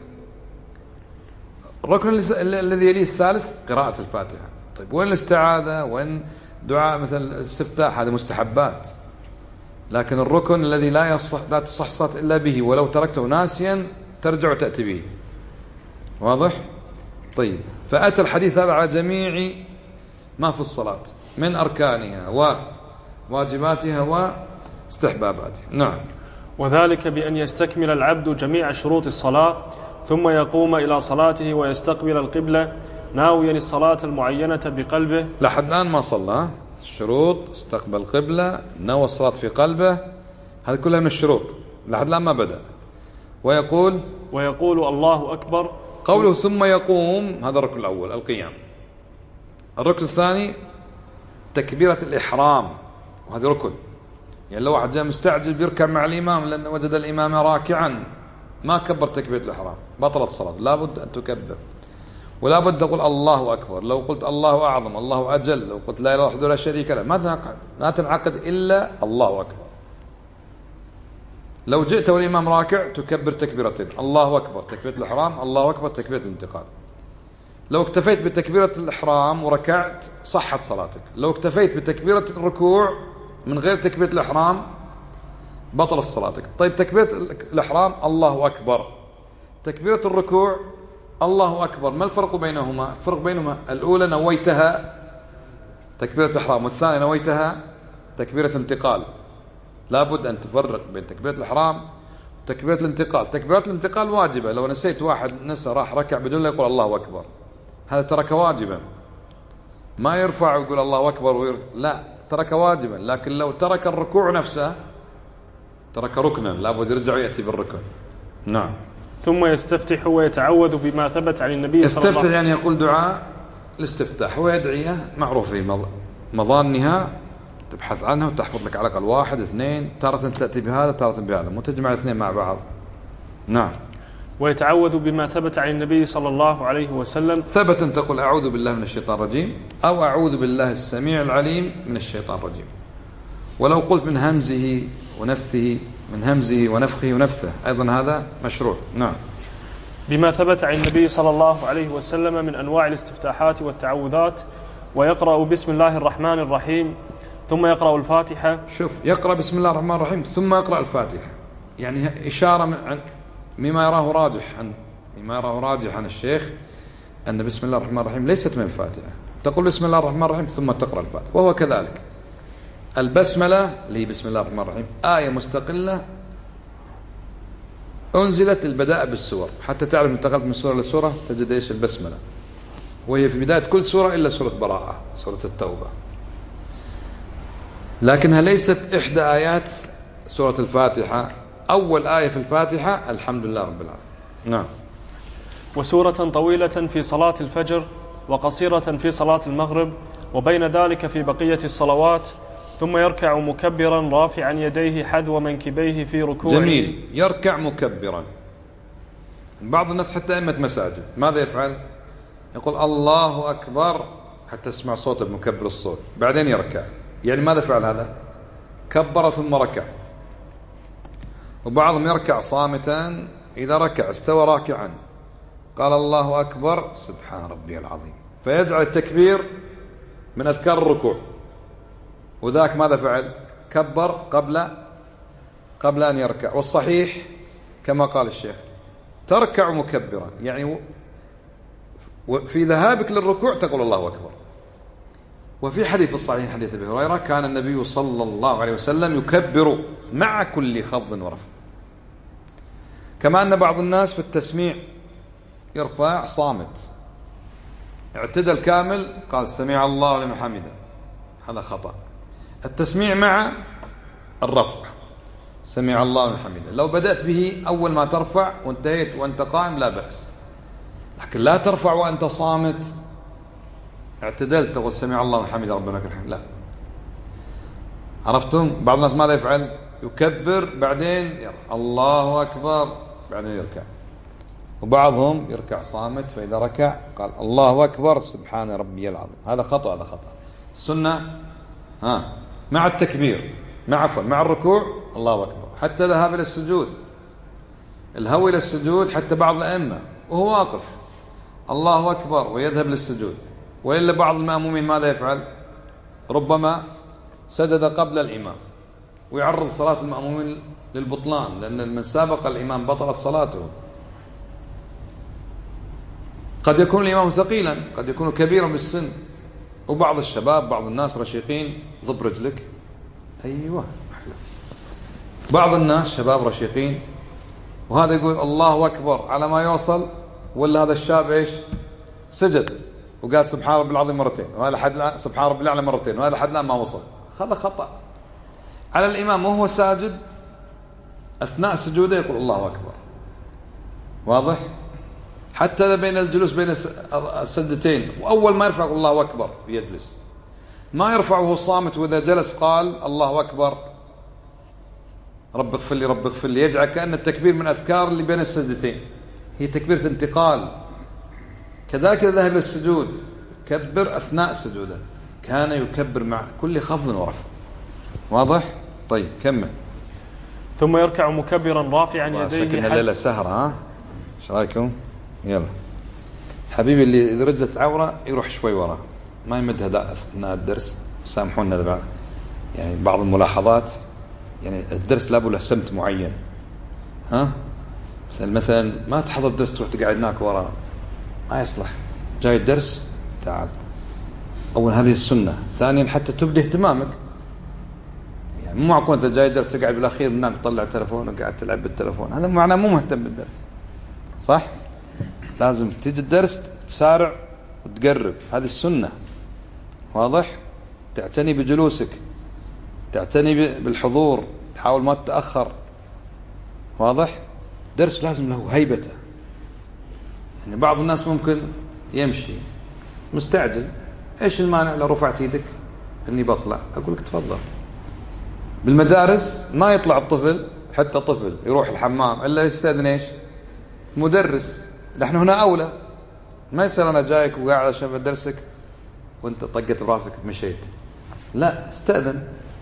الركن الذي يليه الثالث قراءة الفاتحة. طيب وين الاستعاذة؟ وين دعاء مثل الاستفتاح؟ هذه مستحبات. لكن الركن الذي لا تصح صلاة إلا به، ولو تركته ناسيا ترجع وتأتي به. واضح؟ طيب، فأتى الحديث هذا على جميع ما في الصلاة من أركانها وواجباتها واستحباباتها. نعم. وذلك بأن يستكمل العبد جميع شروط الصلاة، ثم يقوم إلى صلاته ويستقبل القبلة ناويا الصلاة المعينة بقلبه. لحد الآن ما صلى. الشروط: استقبل القبلة، نوى الصلاة في قلبه، هذه كلها من الشروط. لحد الآن ما بدأ. ويقول الله أكبر. قوله ثم يقوم، هذا الركن الأول القيام. الركن الثاني تكبيرة الإحرام، وهذا ركن. يعني لو واحد جاء مستعجل بيركع مع الإمام لأنه وجد الإمام راكعا ما كبر تكبيرة الإحرام، بطلت الصلاة. لابد أن تكبر، ولا بد تقول الله أكبر. لو قلت الله أعظم، الله أجل، لو قلت لا إله وحده لا شريك له، ما تنعقد إلا الله أكبر. لو جئت والإمام راكع تكبر تكبيرتين: الله أكبر تكبيرة الإحرام، الله أكبر تكبيرة الانتقال. لو اكتفيت بتكبيرة الإحرام وركعت صحت صلاتك. لو اكتفيت بتكبيرة الركوع من غير تكبيرة الإحرام بطلت صلاتك. طيب تكبيرة الإحرام الله أكبر، تكبيرة الركوع الله أكبر، ما الفرق بينهما؟ الفرق بينهما: الأولى نويتها تكبيرة الإحرام، والثانية نويتها تكبيرة انتقال. لابد أن تفرق بين تكبيرة الإحرام وتكبيرة الانتقال. تكبيرة الانتقال واجبة، لو نسيت، واحد نسى راح ركع بدون لا يقول الله أكبر، هذا ترك واجبا، ما يرفع ويقول الله أكبر لا، ترك واجبا. لكن لو ترك الركوع نفسه ترك ركنا، لابد يرجع ويأتي بالركن. نعم. ثم يستفتح ويتعوذ بما ثبت عن النبي صلى الله عليه وسلم. يستفتح يعني يقول دعاء الاستفتاح، ويدعيها معروف في مظانها، تبحث عنها وتحفظ لك على الأقل 1 2، تارة تأتي بهذا تارة بهذا، مو تجمع الاثنين مع بعض. نعم. ويتعوذ بما ثبت عن النبي صلى الله عليه وسلم. ثبت أن تقول أعوذ بالله من الشيطان الرجيم، أو أعوذ بالله السميع العليم من الشيطان الرجيم. ولو قلت من همزه ونفثه، من همزه ونفخه ونفثه، أيضا هذا مشروع. نعم. بما ثبت عن النبي صلى الله عليه وسلم من أنواع الاستفتاحات والتعوذات. ويقرأ بسم الله الرحمن الرحيم، ثم يقرأ الفاتحة. شوف، يقرأ بسم الله الرحمن الرحيم ثم يقرأ الفاتحة، يعني إشارة مما يراه راجح عن الشيخ أن بسم الله الرحمن الرحيم ليست من الفاتحة. تقول بسم الله الرحمن الرحيم ثم تقرأ الفاتحة، وهو كذلك. البسملة اللي هي بسم الله الرحمن الرحيم آية مستقلة أنزلت البداء بالسور، حتى تعرف انتقلت من سورة لسورة تجد إيش البسملة، وهي في بداية كل سورة إلا سورة براءة، سورة التوبة. لكنها ليست إحدى آيات سورة الفاتحة. أول آية في الفاتحة الحمد لله رب العالمين. نعم. وسورة طويلة في صلاة الفجر وقصيرة في صلاة المغرب وبين ذلك في بقية الصلوات، ثم يركع مكبرا رافعا يديه حذو منكبيه في ركوعه. جميل، يركع مكبرا. بعض الناس حتى أئمة مساجد ماذا يفعل؟ يقول الله أكبر حتى تسمع صوته بمكبر الصوت، بعدين يركع. يعني ماذا فعل هذا؟ كبر ثم ركع. وبعضهم يركع صامتا، إذا ركع استوى راكعا قال الله أكبر سبحان ربي العظيم، فيجعل التكبير من أذكار الركوع. وذاك ماذا فعل؟ كبر قبل أن يركع. والصحيح كما قال الشيخ تركع مكبرا، يعني في ذهابك للركوع تقول الله أكبر. وفي حديث الصحيح حديث أبي هريرة كان النبي صلى الله عليه وسلم يكبر مع كل خفض ورفع. كما أن بعض الناس في التسميع يرفع صامت، اعتدل كامل قال سمع الله لمن حمده، هذا خطأ. التسميع مع الرفع سمع الله لمن حمده، لو بدأت به أول ما ترفع وانتهيت وأنت قائم لا بأس، لكن لا ترفع وأنت صامت اعتدلت وسمع الله لمن حمده ربنا لك الحمد. لا، عرفتم؟ بعض الناس ماذا يفعل؟ يكبر بعدين الله أكبر بعدين يركع. وبعضهم يركع صامت، فإذا ركع قال الله أكبر سبحان ربي العظيم. هذا خطأ، هذا خطأ. السنة مع التكبير مع الركوع الله أكبر، حتى ذهاب إلى السجود، الهوى إلى السجود، حتى بعض الأئمة وهو واقف الله أكبر ويذهب للسجود. وإلا بعض المأمومين ماذا يفعل؟ ربما سجد قبل الإمام ويعرض صلاة المأمومين للبطلان، لأن من سابق الإمام بطلت صلاته. قد يكون الإمام ثقيلا، قد يكون كبيرا بالسن، وبعض الشباب بعض الناس رشيقين ضب رجلك، أيوة، بعض الناس شباب رشيقين وهذا يقول الله أكبر على ما يوصل، ولا هذا الشاب إيش سجد وقال سبحان ربي العظيم مرتين، وهذا حد الآن سبحان ربي الأعلى مرتين، وهذا حد الآن ما وصل. هذا خطأ على الإمام وهو ساجد أثناء سجوده يقول الله أكبر. واضح؟ حتى بين الجلوس بين السجدتين، وأول ما يرفع الله أكبر يجلس، ما يرفعه صامت، وإذا جلس قال الله أكبر رب اغفر لي رب اغفر لي، يجعل كأن التكبير من أذكار اللي بين السجدتين، هي تكبيرة انتقال. كذلك إذا ذهب إلى السجود كبر أثناء سجوده، كان يكبر مع كل خفض ورفع. واضح؟ طيب كمل. ثم يركع مكبرا رافعا يديه. شكلنا الليلة سهرة، ايش رايكم؟ يلا حبيبي، اللي إذا ردت عورة يروح شوي وراه، ما يمدها أثناء الدرس. سامحونا بعض يعني بعض الملاحظات، يعني الدرس لابد له سمت معين. مثلا ما تحضر الدرس تروح تقعد هناك وراه، ما يصلح. جاي الدرس تعال، أولا هذه السنة، ثانيا حتى تبدي اهتمامك. يعني مو معقول أنت جاي الدرس تقعد بالأخير هناك تطلع تلفون وقاعد تلعب بالتلفون، هذا معناه مو مهتم بالدرس، صح؟ لازم تيجي الدرس تسارع وتقرب، هذه السنة. واضح؟ تعتني بجلوسك، تعتني بالحضور، تحاول ما تتأخر. واضح؟ درس لازم له هيبته. يعني بعض الناس ممكن يمشي مستعجل، ايش المانع لو رفعت يدك اني بطلع؟ اقول لك تفضل. بالمدارس ما يطلع الطفل، حتى طفل يروح الحمام الا يستأذن ايش؟ مدرس. نحن هنا اولى، ما يصير انا جايك وقاعد عشان درسك وانت طقت براسك مشيت، لا استأذن.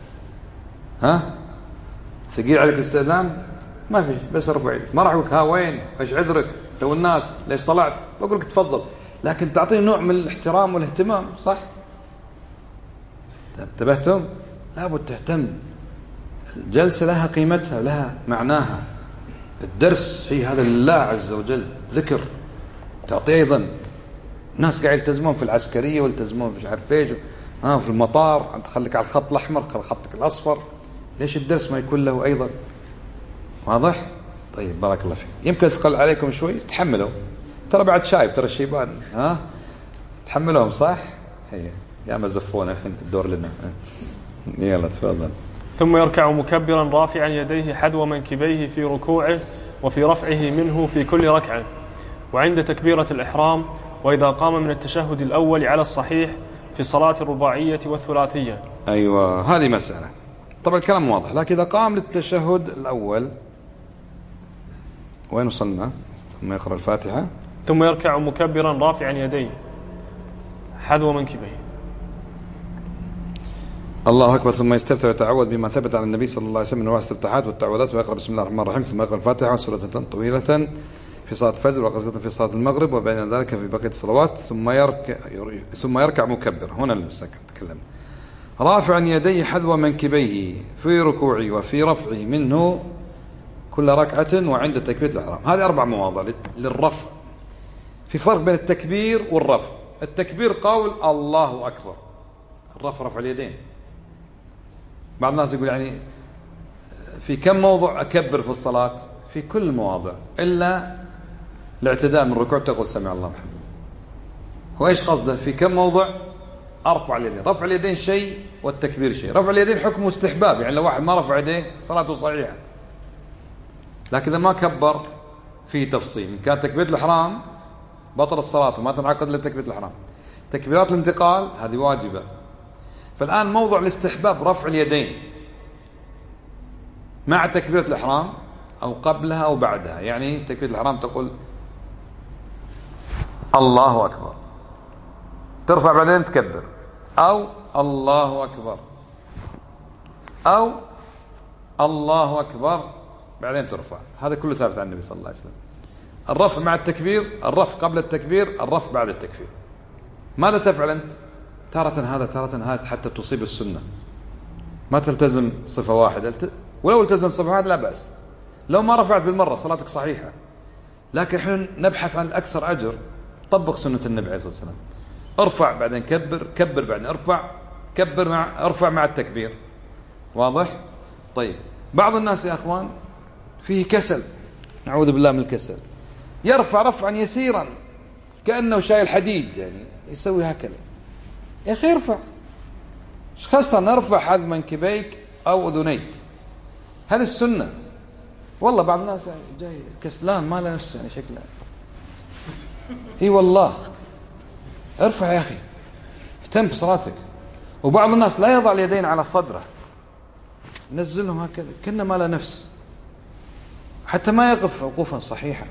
ثقيل عليك الاستئذان؟ ما في، بس ارفع يدك. ما راح اقول ها وين ايش عذرك تو الناس ليش طلعت، بقول لك تفضل، لكن تعطيه نوع من الاحترام والاهتمام، صح؟ انتبهتم؟ لابد تهتم. الجلسة لها قيمتها ولها معناها. الدرس شيء هذا لله عز وجل، ذكر. تعطيه أيضا ناس قاعد يلتزمون في العسكرية ويلتزمون في عارف ايش، في المطار تخليك على الخط الأحمر خطك الأصفر، ليش الدرس ما يكون له أيضا؟ واضح؟ طيب بارك الله فيك. يمكن ثقل عليكم شوي، تحملوا، ترى بعد شايب، ترى الشيبان تحملهم، صح؟ هي يا ما زفونا الحين الدور لنا. يلا تفضل. ثم يركع مكبرا رافعا يديه حذو منكبيه في ركوعه وفي رفعه منه في كل ركعة، وعند تكبيرة الإحرام، وإذا قام من التشهد الأول على الصحيح في الصلاة الرباعية والثلاثية. أيوة، هذه مسألة طبعا الكلام واضح، لكن إذا قام للتشهد الأول وين وصلنا؟ ثم يقرأ الفاتحة ثم يركع مكبرا رافعا يديه حذو منكبيه. الله أكبر. ثم يستفتح ويتعوذ بما ثبت عن النبي صلى الله عليه وسلم من أنواع الاستفتاحات والتعوذات، ويقرأ بسم الله الرحمن الرحيم، ثم يقرأ الفاتحة وسورة طويلة في صلاة الفجر وقصيدة في صلاة المغرب، وبين ذلك في بقية الصلوات. ثم يركع مكبر. هنا المساكن تكلم رافعا يديه حذو منكبيه في ركوعه وفي رفعه منه كل ركعة وعند تكبيرة الإحرام. هذه 4 مواضع للرفع. في فرق بين التكبير والرفع. التكبير قول الله أكبر، الرفع رفع اليدين. بعض الناس يقول يعني في كم موضع أكبر في الصلاة؟ في كل المواضع إلا الاعتداء من الركوع تقول سمع الله محمد. هو إيش قصده؟ في كم موضع أرفع اليدين. رفع اليدين شيء والتكبير شيء. رفع اليدين حكم استحباب، يعني لو واحد ما رفع يديه صلاته صحيحة، لكن إذا ما كبر فيه تفصيل. إن كان تكبيرة الإحرام بطلت صلاته وما تنعقد إلا تكبيرة الإحرام. تكبيرات الانتقال هذه واجبة. فالآن موضوع الاستحباب رفع اليدين مع تكبيرة الإحرام أو قبلها أو بعدها. يعني تكبيرة الإحرام تقول الله أكبر، ترفع بعدين تكبر، أو الله أكبر، أو الله أكبر بعدين ترفع. هذا كله ثابت عن النبي صلى الله عليه وسلم. الرفع مع التكبير، الرفع قبل التكبير، الرفع بعد التكبير. ماذا تفعل أنت؟ تارة هذا تارة هذا حتى تصيب السنة. ما تلتزم صفة واحدة، ولو التزم صفة واحدة لا بأس. لو ما رفعت بالمرة صلاتك صحيحة. لكن احنا نبحث عن الأكثر أجر. طبق سنة النبي عليه الصلاة والسلام. ارفع بعدين كبر، كبر بعدين ارفع، كبر مع ارفع مع التكبير. واضح؟ طيب بعض الناس يا أخوان فيه كسل، نعوذ بالله من الكسل، يرفع رفعا يسيرا كأنه شايل حديد، يعني يسوي هكذا. يا أخي ارفع، ايش خاصة نرفع حذو منكبيك أو أذنيك؟ هذه السنة. والله بعض الناس جاي كسلان ما له نفس، يعني شكله اي والله ارفع يا أخي، اهتم بصلاتك. وبعض الناس لا يضع اليدين على صدره، نزلهم هكذا كأنه ما له نفس، حتى ما يقف وقوفا صحيحا.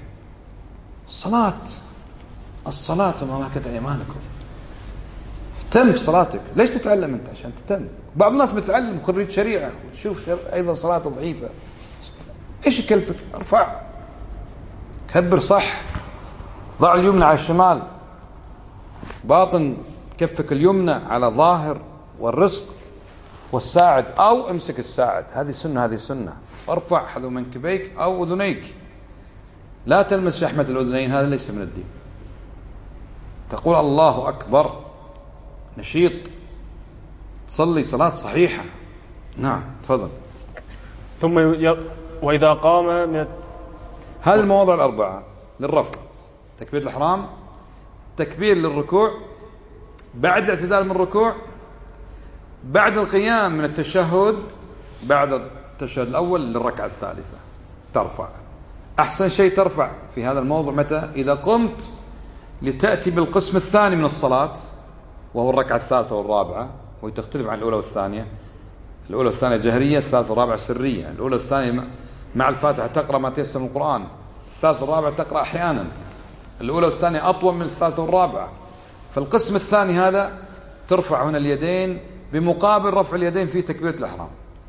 الصلاة وما ملكت أيمانكم. اهتم بصلاتك. ليش تتعلم أنت؟ عشان تهتم. بعض الناس متعلم وخريج شريعة وتشوف أيضا صلاته ضعيفة، إيش يكلفك؟ ارفع، كبر صح، ضع اليمنى على الشمال، باطن كفك اليمنى على ظاهر والرزق والساعد، أو امسك الساعد. هذه سنة، هذه سنة. ارفع حذو منكبيك أو أذنيك، لا تلمس شحمة الأذنين، هذا ليس من الدين. تقول الله أكبر نشيط، تصلي صلاة صحيحة. نعم تفضل. ثم وإذا قام من هذه المواضع الأربعة للرفع: تكبير الإحرام، تكبير للركوع، بعد الاعتدال من الركوع، بعد القيام من التشهد، بعد التشهد الأول للركعة الثالثة ترفع. أحسن شيء ترفع في هذا الموضوع متى؟ إذا قمت لتأتي بالقسم الثاني من الصلاة، وهو الركعة الثالثة والرابعة، وهي تختلف عن الأولى والثانية. الأولى والثانية جهرية، الثالثة والرابعة سرية. الأولى والثانية مع الفاتحة تقرأ ما تيسر من القرآن، الثالثة والرابعة تقرأ أحيانا. الأولى والثانية أطول من الثالثة والرابعة. فالقسم الثاني هذا ترفع هنا اليدين بمقابل رفع اليدين في تكبيرة الإحرام.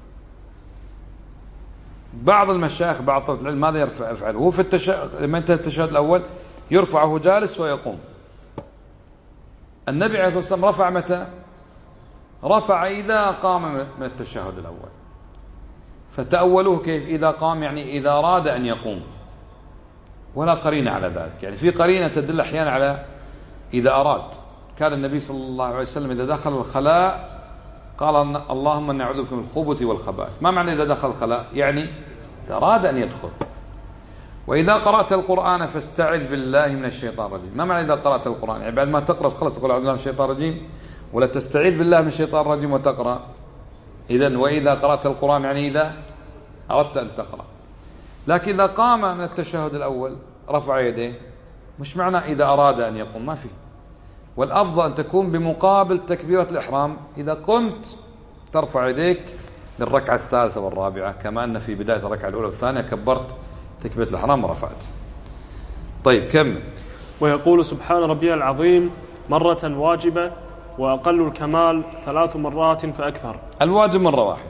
بعض المشايخ بعض طلبة العلم ماذا يفعل؟ هو في لما انتهى التشهد الأول يرفعه جالس ويقوم. النبي عليه الصلاة والسلام رفع متى؟ رفع إذا قام من التشهد الأول. فتأولوه كيف؟ إذا قام يعني إذا أراد أن يقوم، ولا قرينة على ذلك. يعني في قرينة تدل أحيانا على إذا أراد. كان النبي صلى الله عليه وسلم إذا دخل الخلاء قال اللهم إني أعوذ بك من الخبث والخبائث. ما معنى إذا دخل الخلاء؟ يعني إذا أراد أن يدخل. وإذا قرأت القرآن فاستعذ بالله من الشيطان الرجيم. ما معنى إذا قرأت القرآن؟ يعني بعد ما تقرأ خلص تقول أعوذ بالله من الشيطان الرجيم، ولا تستعيذ بالله من الشيطان الرجيم وتقرأ؟ إذن وإذا قرأت القرآن يعني إذا أردت أن تقرأ. لكن إذا قام من التشهد الأول رفع يديه، مش معنى إذا أراد أن يقوم، ما في. والأفضل أن تكون بمقابل تكبيرة الإحرام. إذا قمت ترفع يديك للركعة الثالثة والرابعة، كما أن في بداية الركعة الأولى والثانية كبرت تكبيرة الإحرام ورفعت. طيب كمل. ويقول سبحان ربي العظيم مرة واجبة، وأقل الكمال 3 مرات فأكثر. الواجب مرة واحدة،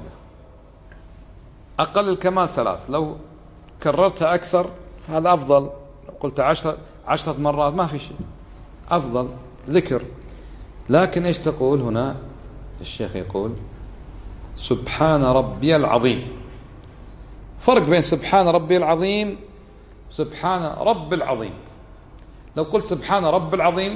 أقل الكمال 3. لو كررتها أكثر هذا أفضل. لو قلت 10 مرات ما في شيء، أفضل ذكر. لكن إيش تقول هنا؟ الشيخ يقول سبحان ربي العظيم. فرق بين سبحان ربي العظيم سبحان رب العظيم. لو قلت سبحان رب العظيم،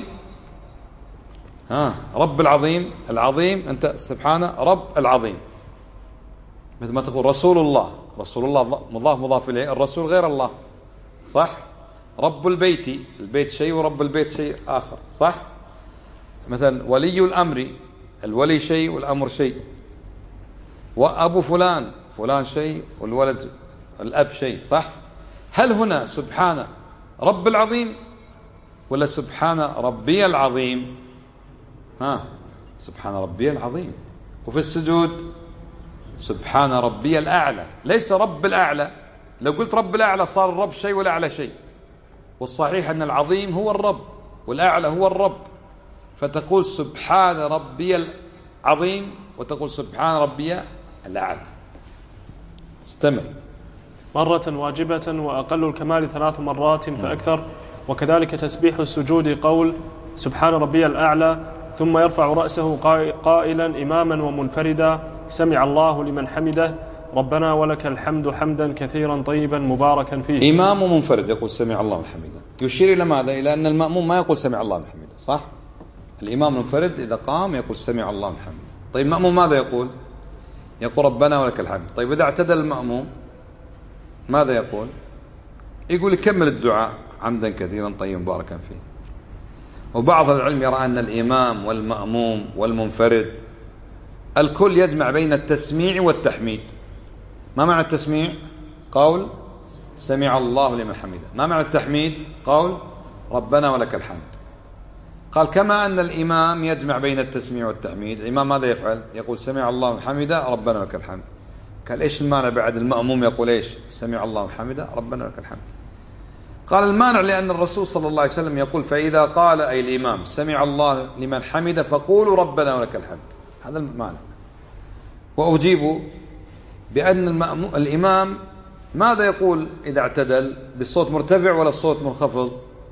رب العظيم، العظيم أنت سبحان رب العظيم. مثل ما تقول رسول الله، رسول الله مضاف إليه، الرسول غير الله، صح؟ رب البيت، البيت شيء ورب البيت شيء آخر، صح؟ مثلا ولي الأمر، الولي شيء والأمر شيء. وأبو فلان، فلان شيء والولد الأب شيء، صح؟ هل هنا سبحان رب العظيم ولا سبحان ربي العظيم؟ سبحان ربي العظيم. وفي السجود سبحان ربي الأعلى، ليس رب الأعلى. لو قلت رب الأعلى صار الرب شيء والأعلى شيء، والصحيح أن العظيم هو الرب والأعلى هو الرب. فتقول سبحان ربي العظيم وتقول سبحان ربي الأعلى. استمع. مرة واجبة، وأقل الكمال 3 مرات فأكثر. وكذلك تسبيح السجود قول سبحان ربي الأعلى، ثم يرفع رأسه قائلا إماما ومنفردا سمع الله لمن حمده ربنا ولك الحمد حمدا كثيرا طيبا مباركا فيه. إمام ومنفرد يقول سمع الله لمن حمده. يشير إلى ماذا؟ إلى أن المأموم ما يقول سمع الله لمن حمده، صح؟ الإمام المنفرد إذا قام يقول سمع الله لمن حمده. طيب المأموم ماذا يقول؟ يقول ربنا ولك الحمد. طيب إذا اعتدل المأموم ماذا يقول؟ يقول يكمل الدعاء حمدا كثيرا طيبا مباركا فيه. وبعض العلم يرى أن الإمام والمأموم والمنفرد الكل يجمع بين التسميع والتحميد. ما معنى التسميع؟ قول سمع الله لمن حمده. ما معنى التحميد؟ قول ربنا ولك الحمد. قال كما أن الإمام يجمع بين التسميع والتحميد، الإمام ماذا يفعل؟ يقول سمع الله لمن حمده ربنا ولك الحمد. قال إيش المانع بعد المأموم يقول إيش؟ سمع الله لمن حمده ربنا ولك الحمد. قال المانع لأن الرسول صلى الله عليه وسلم يقول فإذا قال أي الإمام سمع الله لمن حمده فقولوا ربنا ولك الحمد. هذا المانع. وأجيب بأن الإمام ماذا يقول إذا اعتدل؟ بالصوت مرتفع ولا الصوت منخفض؟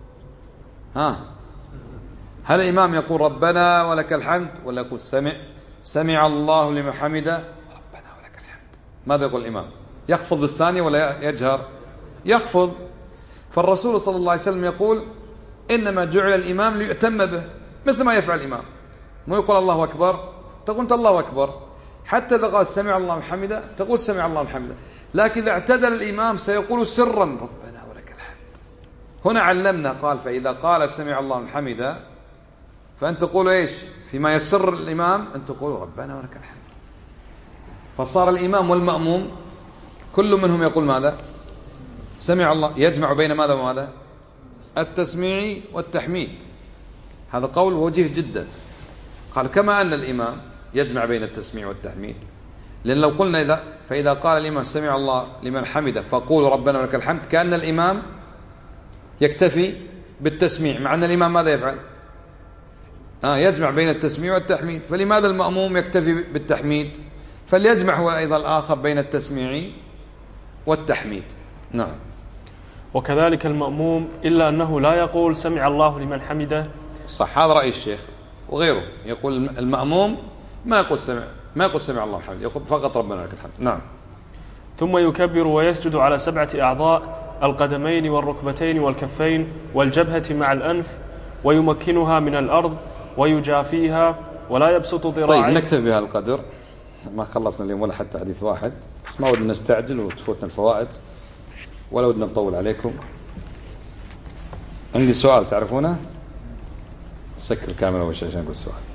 هل الإمام يقول ربنا ولك الحمد ولا يقول سمع الله لمن حمده ربنا ولك الحمد؟ ماذا يقول الإمام؟ يخفض بالثانية ولا يجهر؟ يخفض. فالرسول صلى الله عليه وسلم يقول إنما جعل الإمام ليؤتم به، مثل ما يفعل الإمام. مو يقول الله أكبر تقول أنت الله أكبر، حتى إذا قال سمع الله لمن حمده تقول سمع الله لمن حمده. لكن إذا اعتدل الإمام سيقول سرا ربنا ولك الحمد. هنا علمنا قال فإذا قال سمع الله لمن حمده فأنت تقول إيش؟ فيما يسر الإمام أن تقول ربنا ولك الحمد. فصار الإمام والمأموم كل منهم يقول ماذا؟ سمع الله، يجمع بين ماذا وماذا؟ التسميع والتحميد. هذا قول وجيه جدا. قال كما أن الإمام يجمع بين التسميع والتحميد، لأن لو قلنا فإذا قال الإمام سمع الله لمن حمده فقولوا ربنا ولك الحمد، كأن الإمام يكتفي بالتسميع، مع أن الإمام ماذا يفعل؟ يجمع بين التسميع والتحميد. فلماذا المأموم يكتفي بالتحميد؟ فليجمع هو أيضا الآخر بين التسميع والتحميد. نعم. وكذلك المأموم إلا أنه لا يقول سمع الله لمن حمده. صح، هذا رأي الشيخ وغيره. يقول المأموم ما يقول سمع الله لمن حمده، يقول فقط ربنا لك الحمد. نعم. ثم يكبر ويسجد على 7 أعضاء: القدمين والركبتين والكفين والجبهة مع الأنف، ويمكنها من الأرض ويجافيها ولا يبسط ذراعيه. طيب نكتفي بهذا القدر، ما خلصنا اليوم ولا حتى حديث واحد، بس ما ودنا نستعجل وتفوتنا الفوائد ولا ودنا نطول عليكم. عندي سؤال تعرفونه؟ سكر الكاميرا أول شيء عشان أقول السؤال.